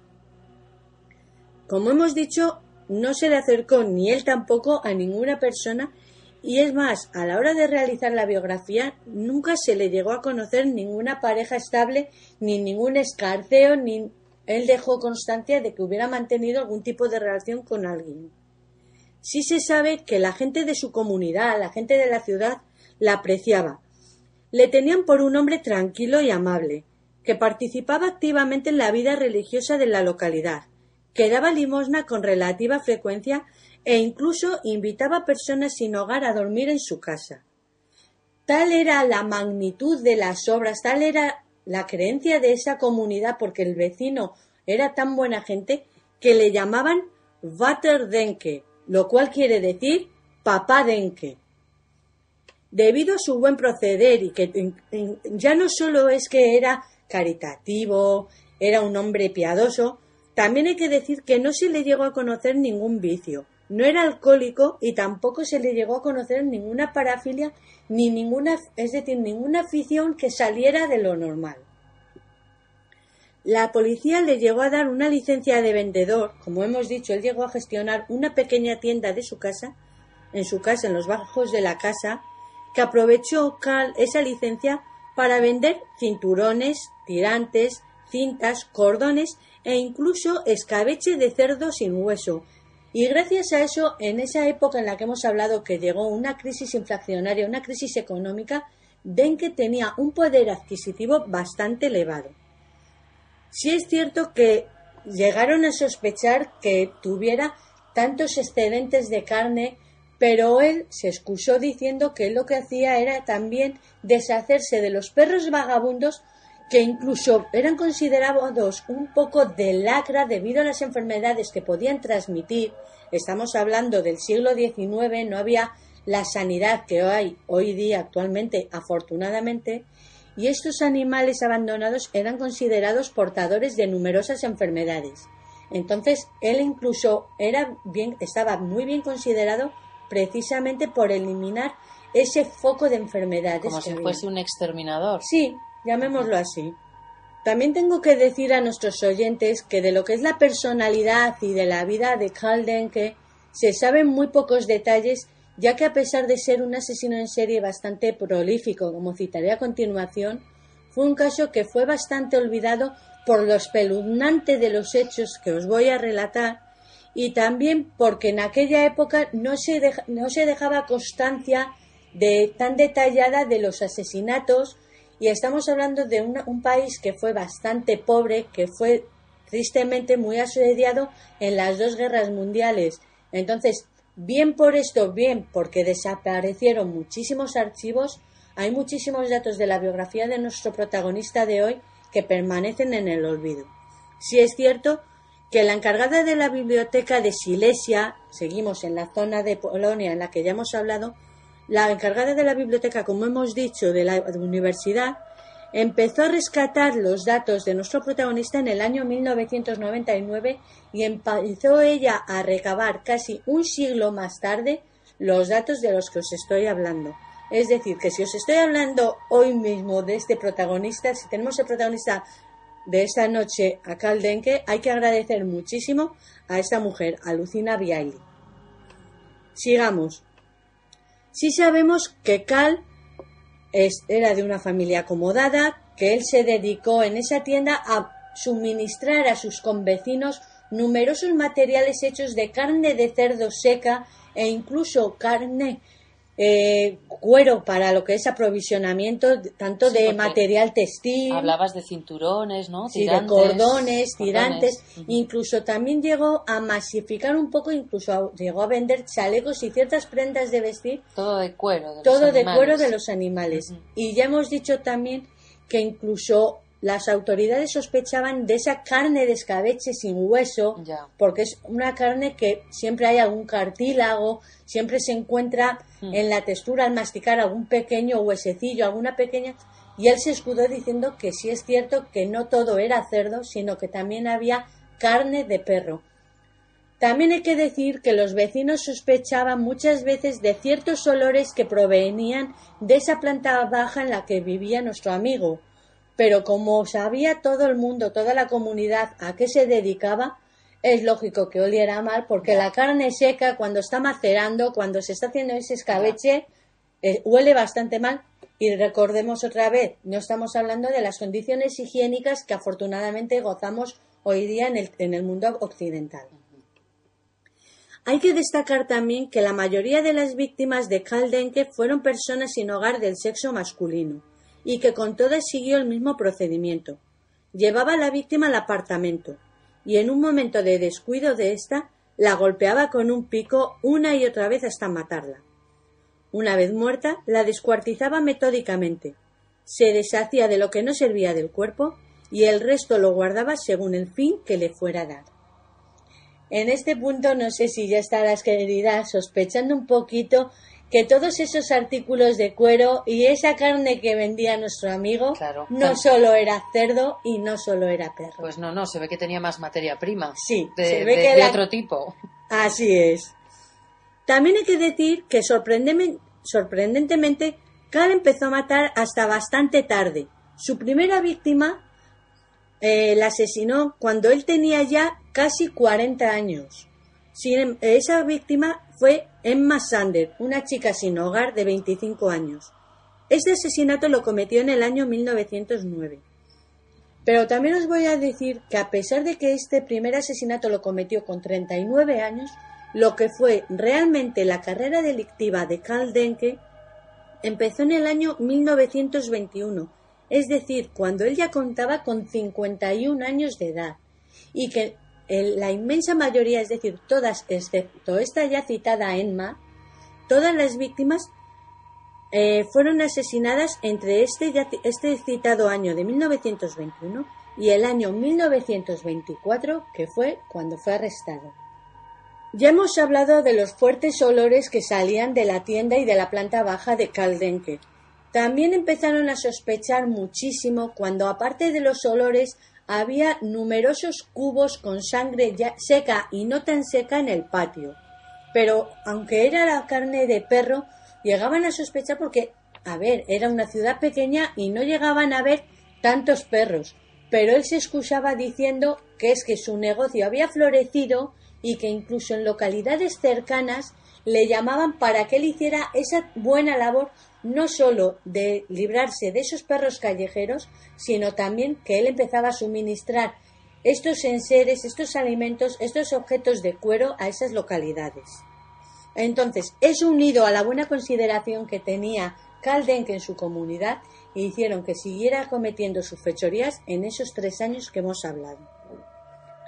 Como hemos dicho, no se le acercó ni él tampoco a ninguna persona, y es más, a la hora de realizar la biografía nunca se le llegó a conocer ninguna pareja estable, ni ningún escarceo, ni él dejó constancia de que hubiera mantenido algún tipo de relación con alguien. Sí se sabe que la gente de su comunidad, la gente de la ciudad, la apreciaba. Le tenían por un hombre tranquilo y amable, que participaba activamente en la vida religiosa de la localidad, que daba limosna con relativa frecuencia e incluso invitaba a personas sin hogar a dormir en su casa. Tal era la magnitud de las obras, tal era la creencia de esa comunidad, porque el vecino era tan buena gente, que le llamaban Vater Denke, lo cual quiere decir Papá Denke. Debido a su buen proceder y que ya no solo es que era caritativo, era un hombre piadoso, también hay que decir que no se le llegó a conocer ningún vicio, no era alcohólico y tampoco se le llegó a conocer ninguna parafilia ni ninguna, es decir, ninguna afición que saliera de lo normal. La policía le llegó a dar una licencia de vendedor, como hemos dicho, él llegó a gestionar una pequeña tienda de su casa, en su casa, en los bajos de la casa, que aprovechó Karl esa licencia para vender cinturones, tirantes, cintas, cordones e incluso escabeche de cerdo sin hueso. Y gracias a eso, en esa época en la que hemos hablado que llegó una crisis inflacionaria, una crisis económica, Denke tenía un poder adquisitivo bastante elevado. Sí es cierto que llegaron a sospechar que tuviera tantos excedentes de carne, pero él se excusó diciendo que él lo que hacía era también deshacerse de los perros vagabundos, que incluso eran considerados un poco de lacra debido a las enfermedades que podían transmitir. Estamos hablando del siglo diecinueve, no había la sanidad que hay hoy día actualmente, afortunadamente, y estos animales abandonados eran considerados portadores de numerosas enfermedades. Entonces, él incluso era bien, estaba muy bien considerado precisamente por eliminar ese foco de enfermedades. Como si había. fuese un exterminador. Sí, llamémoslo así. También tengo que decir a nuestros oyentes que de lo que es la personalidad y de la vida de Karl Denke se saben muy pocos detalles, ya que a pesar de ser un asesino en serie bastante prolífico, como citaré a continuación, fue un caso que fue bastante olvidado por lo espeluznante de los hechos que os voy a relatar, y también porque en aquella época no se, deja, no se dejaba constancia de, tan detallada de los asesinatos, y estamos hablando de una, un país que fue bastante pobre, que fue tristemente muy asediado en las dos guerras mundiales. Entonces, bien por esto, bien porque desaparecieron muchísimos archivos, hay muchísimos datos de la biografía de nuestro protagonista de hoy que permanecen en el olvido. Sí es cierto que la encargada de la biblioteca de Silesia, seguimos en la zona de Polonia en la que ya hemos hablado, la encargada de la biblioteca, como hemos dicho, de la universidad, empezó a rescatar los datos de nuestro protagonista en el año mil novecientos noventa y nueve y empezó ella a recabar casi un siglo más tarde los datos de los que os estoy hablando. Es decir, que si os estoy hablando hoy mismo de este protagonista, si tenemos el protagonista de esta noche a Karl Denke, hay que agradecer muchísimo a esta mujer, a Lucina Bialy. Sigamos. Sí sabemos que Karl es, era de una familia acomodada, que él se dedicó en esa tienda a suministrar a sus convecinos numerosos materiales hechos de carne de cerdo seca e incluso carne Eh, cuero para lo que es aprovisionamiento tanto sí, de material textil. Hablabas de cinturones, ¿no? Sí, tirantes, de cordones, tirantes. cordones. Uh-huh. Incluso también llegó a masificar un poco, incluso a, llegó a vender chalecos y ciertas prendas de vestir. Todo de cuero. De todo los de animales. cuero de los animales. Uh-huh. Y ya hemos dicho también que incluso las autoridades sospechaban de esa carne de escabeche sin hueso, ya. porque es una carne que siempre hay algún cartílago, siempre se encuentra mm. en la textura al masticar algún pequeño huesecillo, alguna pequeña, y él se escudó diciendo que sí es cierto que no todo era cerdo, sino que también había carne de perro. También hay que decir que los vecinos sospechaban muchas veces de ciertos olores que provenían de esa planta baja en la que vivía nuestro amigo. Pero como sabía todo el mundo, toda la comunidad a qué se dedicaba, es lógico que oliera mal, porque la carne seca, cuando está macerando, cuando se está haciendo ese escabeche, eh, huele bastante mal. Y recordemos otra vez, no estamos hablando de las condiciones higiénicas que afortunadamente gozamos hoy día en el, en el mundo occidental. Hay que destacar también que la mayoría de las víctimas de Karl Denke fueron personas sin hogar del sexo masculino, y que con todas siguió el mismo procedimiento. Llevaba a la víctima al apartamento y en un momento de descuido de ésta la golpeaba con un pico una y otra vez hasta matarla. Una vez muerta, la descuartizaba metódicamente, se deshacía de lo que no servía del cuerpo y el resto lo guardaba según el fin que le fuera a dar. En este punto no sé si ya estarás, querida, sospechando un poquito que todos esos artículos de cuero y esa carne que vendía nuestro amigo claro, no claro. solo era cerdo y no solo era perro. Pues no, no, se ve que tenía más materia prima. Sí, de, se ve de, que de la... otro tipo. Así es. También hay que decir que sorprendentemente Karl empezó a matar hasta bastante tarde. Su primera víctima eh, la asesinó cuando él tenía ya casi cuarenta años. Sin, esa víctima fue Emma Sander, una chica sin hogar de veinticinco años. Este asesinato lo cometió en el año mil novecientos nueve. Pero también os voy a decir que a pesar de que este primer asesinato lo cometió con treinta y nueve años, lo que fue realmente la carrera delictiva de Karl Denke empezó en el año mil novecientos veintiuno, es decir, cuando él ya contaba con cincuenta y un años de edad, y que el, la inmensa mayoría, es decir, todas, excepto esta ya citada Emma, todas las víctimas eh, fueron asesinadas entre este, ya, este citado año de mil novecientos veintiuno y el año mil novecientos veinticuatro, que fue cuando fue arrestado. Ya hemos hablado de los fuertes olores que salían de la tienda y de la planta baja de Karl Denke. También empezaron a sospechar muchísimo cuando, aparte de los olores, había numerosos cubos con sangre ya seca y no tan seca en el patio. Pero, aunque era la carne de perro, llegaban a sospechar porque, a ver, era una ciudad pequeña y no llegaban a ver tantos perros. Pero él se excusaba diciendo que es que su negocio había florecido y que incluso en localidades cercanas le llamaban para que él hiciera esa buena labor, no solo de librarse de esos perros callejeros, sino también que él empezaba a suministrar estos enseres, estos alimentos, estos objetos de cuero a esas localidades. Entonces, eso unido a la buena consideración que tenía Karl Denke en su comunidad, hicieron que siguiera cometiendo sus fechorías en esos tres años que hemos hablado.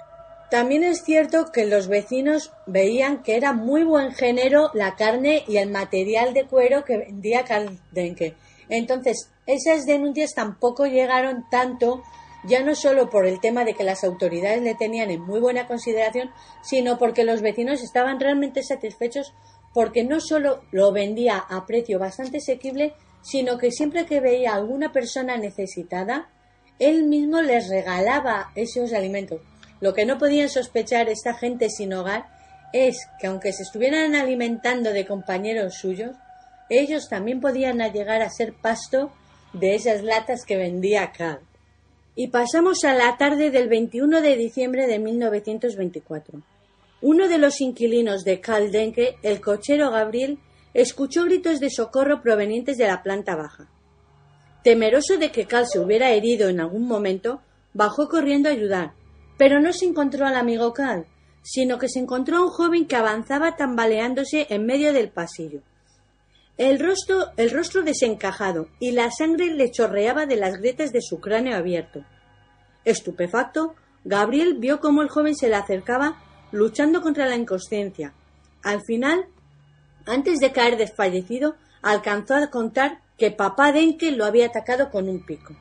También es cierto que los vecinos veían que era muy buen género la carne y el material de cuero que vendía Karl Denke. Entonces, esas denuncias tampoco llegaron tanto, ya no solo por el tema de que las autoridades le tenían en muy buena consideración, sino porque los vecinos estaban realmente satisfechos porque no solo lo vendía a precio bastante asequible, sino que siempre que veía a alguna persona necesitada, él mismo les regalaba esos alimentos. Lo que no podían sospechar esta gente sin hogar es que aunque se estuvieran alimentando de compañeros suyos, ellos también podían llegar a ser pasto de esas latas que vendía Karl. Y pasamos a la tarde del veintiuno de diciembre de mil novecientos veinticuatro. Uno de los inquilinos de Karl Denke, el cochero Gabriel, escuchó gritos de socorro provenientes de la planta baja. Temeroso de que Karl se hubiera herido en algún momento, bajó corriendo a ayudar, pero no se encontró al amigo Karl, sino que se encontró a un joven que avanzaba tambaleándose en medio del pasillo. El rostro, el rostro desencajado y la sangre le chorreaba de las grietas de su cráneo abierto. Estupefacto, Gabriel vio cómo el joven se le acercaba luchando contra la inconsciencia. Al final, antes de caer desfallecido, alcanzó a contar que papá Denke lo había atacado con un pico.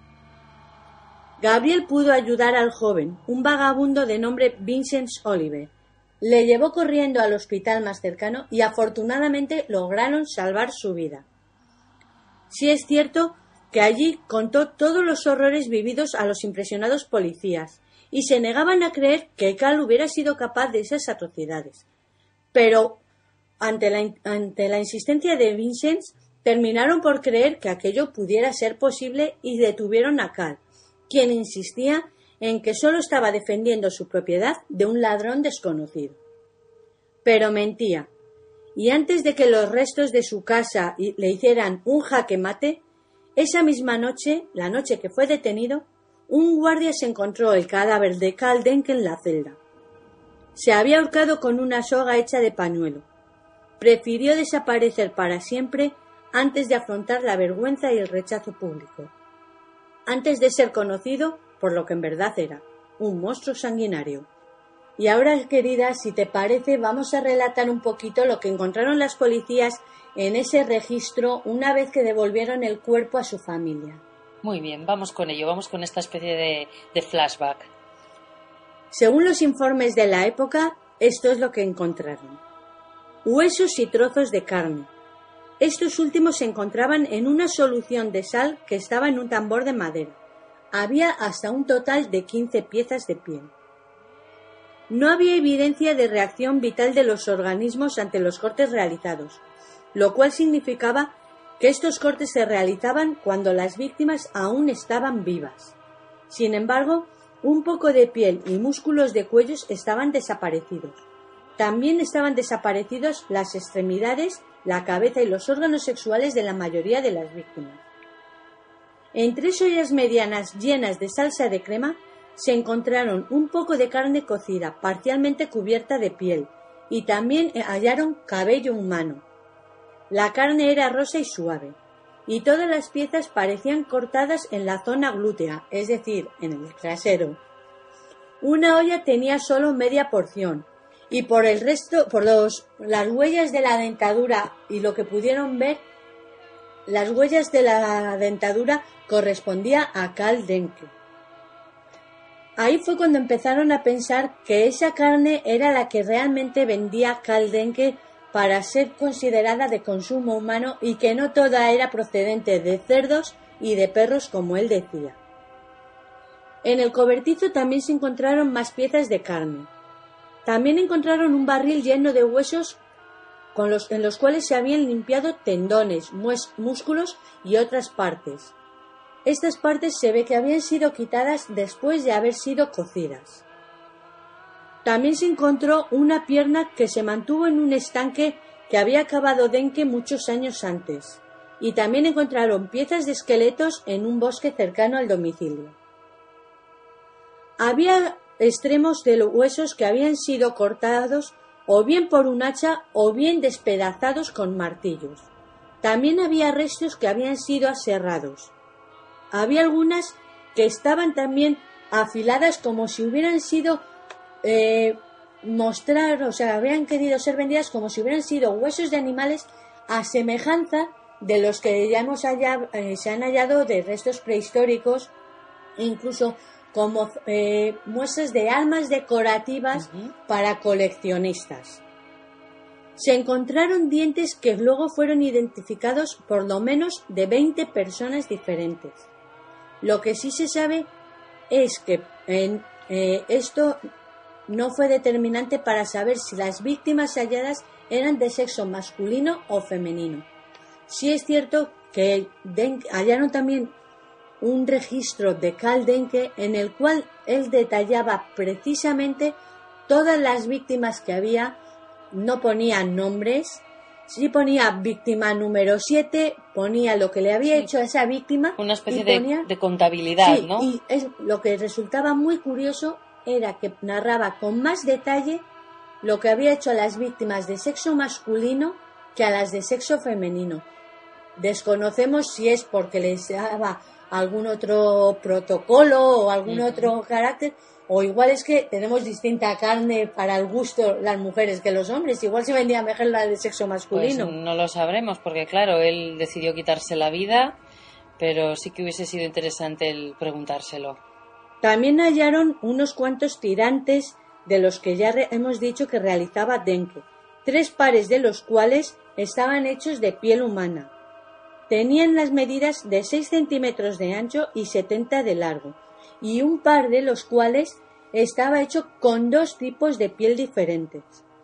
Gabriel pudo ayudar al joven, un vagabundo de nombre Vincent Oliver. Le llevó corriendo al hospital más cercano y afortunadamente lograron salvar su vida. Sí es cierto que allí contó todos los horrores vividos a los impresionados policías y se negaban a creer que Karl hubiera sido capaz de esas atrocidades. Pero ante la, ante la insistencia de Vincent, terminaron por creer que aquello pudiera ser posible y detuvieron a Karl, quien insistía en que solo estaba defendiendo su propiedad de un ladrón desconocido. Pero mentía, y antes de que los restos de su casa le hicieran un jaque mate, esa misma noche, la noche que fue detenido, un guardia se encontró el cadáver de Karl Denke en la celda. Se había ahorcado con una soga hecha de pañuelo. Prefirió desaparecer para siempre antes de afrontar la vergüenza y el rechazo público, antes de ser conocido por lo que en verdad era, un monstruo sanguinario. Y ahora, querida, si te parece, vamos a relatar un poquito lo que encontraron las policías en ese registro una vez que devolvieron el cuerpo a su familia. Muy bien, vamos con ello, vamos con esta especie de, de flashback. Según los informes de la época, esto es lo que encontraron. Huesos y trozos de carne. Estos últimos se encontraban en una solución de sal que estaba en un tambor de madera. Había hasta un total de quince piezas de piel. No había evidencia de reacción vital de los organismos ante los cortes realizados, lo cual significaba que estos cortes se realizaban cuando las víctimas aún estaban vivas. Sin embargo, un poco de piel y músculos de cuellos estaban desaparecidos. También estaban desaparecidos las extremidades, la cabeza y los órganos sexuales de la mayoría de las víctimas. En tres ollas medianas llenas de salsa de crema se encontraron un poco de carne cocida, parcialmente cubierta de piel, y también hallaron cabello humano. La carne era rosa y suave, y todas las piezas parecían cortadas en la zona glútea, es decir, en el trasero. Una olla tenía solo media porción, y por el resto, por los, las huellas de la dentadura y lo que pudieron ver, las huellas de la dentadura correspondía a Karl Denke. Ahí fue cuando empezaron a pensar que esa carne era la que realmente vendía Karl Denke para ser considerada de consumo humano y que no toda era procedente de cerdos y de perros como él decía. En el cobertizo también se encontraron más piezas de carne. También encontraron un barril lleno de huesos con los, en los cuales se habían limpiado tendones, mus, músculos y otras partes. Estas partes se ve que habían sido quitadas después de haber sido cocidas. También se encontró una pierna que se mantuvo en un estanque que había cavado Denke muchos años antes, y también encontraron piezas de esqueletos en un bosque cercano al domicilio. Había extremos de los huesos que habían sido cortados o bien por un hacha o bien despedazados con martillos. También había restos que habían sido aserrados. Había algunas que estaban también afiladas como si hubieran sido eh, mostrar, o sea, habían querido ser vendidas como si hubieran sido huesos de animales a semejanza de los que ya hemos hallado, eh, se han hallado de restos prehistóricos, incluso como eh, muestras de armas decorativas uh-huh. para coleccionistas. Se encontraron dientes que luego fueron identificados por lo menos de veinte personas diferentes. Lo que sí se sabe es que en, eh, esto no fue determinante para saber si las víctimas halladas eran de sexo masculino o femenino. Sí es cierto que Denke, hallaron también un registro de Karl Denke en el cual él detallaba precisamente todas las víctimas que había. No ponía nombres, sí ponía víctima número siete, ponía lo que le había sí. hecho a esa víctima. Una especie ponía, de, de contabilidad, sí, ¿no? Y es, lo que resultaba muy curioso era que narraba con más detalle lo que había hecho a las víctimas de sexo masculino que a las de sexo femenino. Desconocemos si es porque les daba algún otro protocolo o algún uh-huh. otro carácter, o igual es que tenemos distinta carne para el gusto las mujeres que los hombres. Igual se vendía mejor la de sexo masculino. Pues no lo sabremos, porque claro, él decidió quitarse la vida, pero sí que hubiese sido interesante el preguntárselo. También hallaron unos cuantos tirantes de los que ya re- hemos dicho que realizaba Denke, tres pares de los cuales estaban hechos de piel humana. Tenían las medidas de seis centímetros de ancho y setenta de largo, y un par de los cuales estaba hecho con dos tipos de piel diferentes.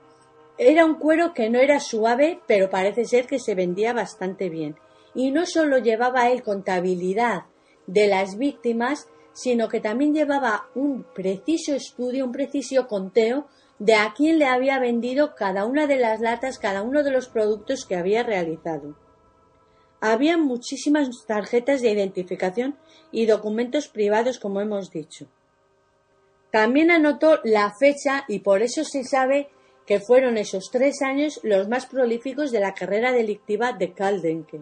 Era un cuero que no era suave, pero parece ser que se vendía bastante bien. Y no solo llevaba él contabilidad de las víctimas, sino que también llevaba un preciso estudio, un preciso conteo de a quién le había vendido cada una de las latas, cada uno de los productos que había realizado. Había muchísimas tarjetas de identificación y documentos privados, como hemos dicho. También anotó la fecha y por eso se sabe que fueron esos tres años los más prolíficos de la carrera delictiva de Karl Denke.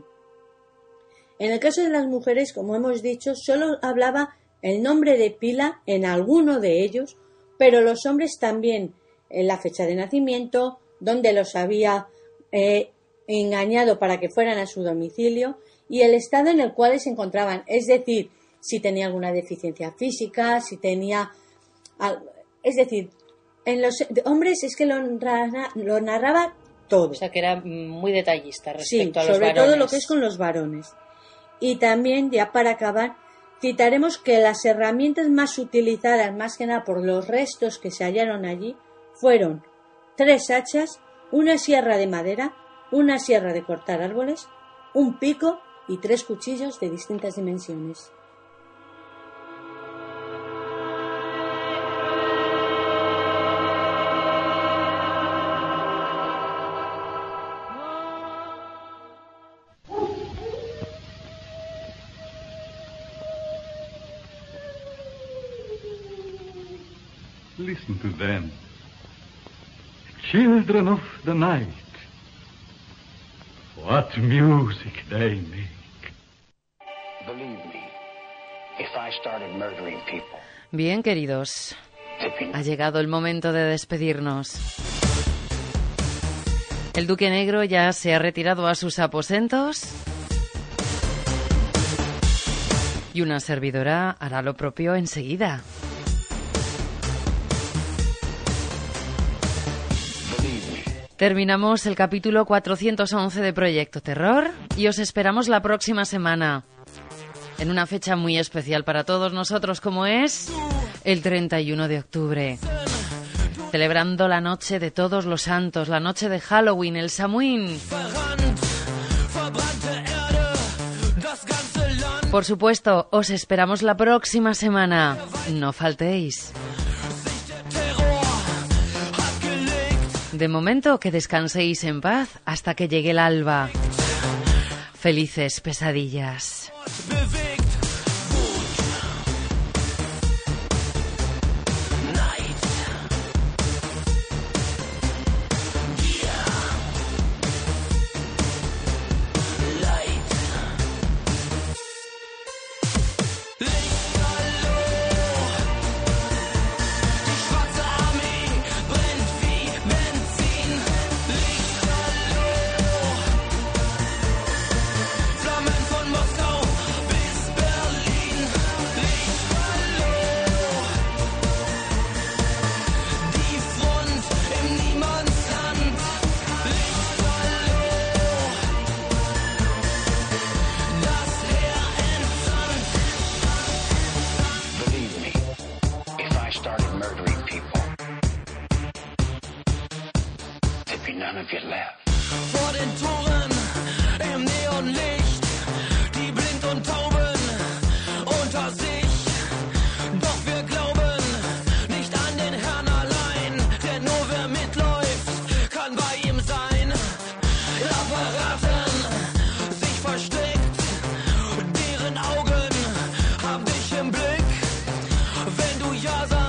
En el caso de las mujeres, como hemos dicho, solo hablaba el nombre de pila en alguno de ellos, pero los hombres también en la fecha de nacimiento, donde los había eh, engañado para que fueran a su domicilio y el estado en el cual se encontraban, es decir, si tenía alguna deficiencia física, si tenía... Es decir, en los hombres es que lo, lo narraba todo. O sea, que era muy detallista respecto sí, a los sobre varones. todo lo que es con los varones. Y también, ya para acabar, citaremos que las herramientas más utilizadas, más que nada por los restos que se hallaron allí, fueron tres hachas, una sierra de madera, una sierra de cortar árboles, un pico y tres cuchillos de distintas dimensiones. Listen to them. Children of the night. What music they make. Believe me, if I started murdering people. Bien, queridos, ha llegado el momento de despedirnos. El Duque Negro ya se ha retirado a sus aposentos y una servidora hará lo propio enseguida. Terminamos el capítulo cuatrocientos once de Proyecto Terror y os esperamos la próxima semana, en una fecha muy especial para todos nosotros, como es el treinta y uno de octubre, celebrando la noche de Todos los Santos, la noche de Halloween, el Samhain. Por supuesto, os esperamos la próxima semana. No faltéis. De momento, que descanséis en paz hasta que llegue el alba. Felices pesadillas. Armee if you left. Vor den Toren im Neonlicht, die blind und tauben unter sich. Doch wir glauben nicht an den Herrn allein, denn nur wer mitläuft, kann bei ihm sein. Er verraten, sich versteckt, deren Augen haben dich im Blick. Wenn du ja sagst,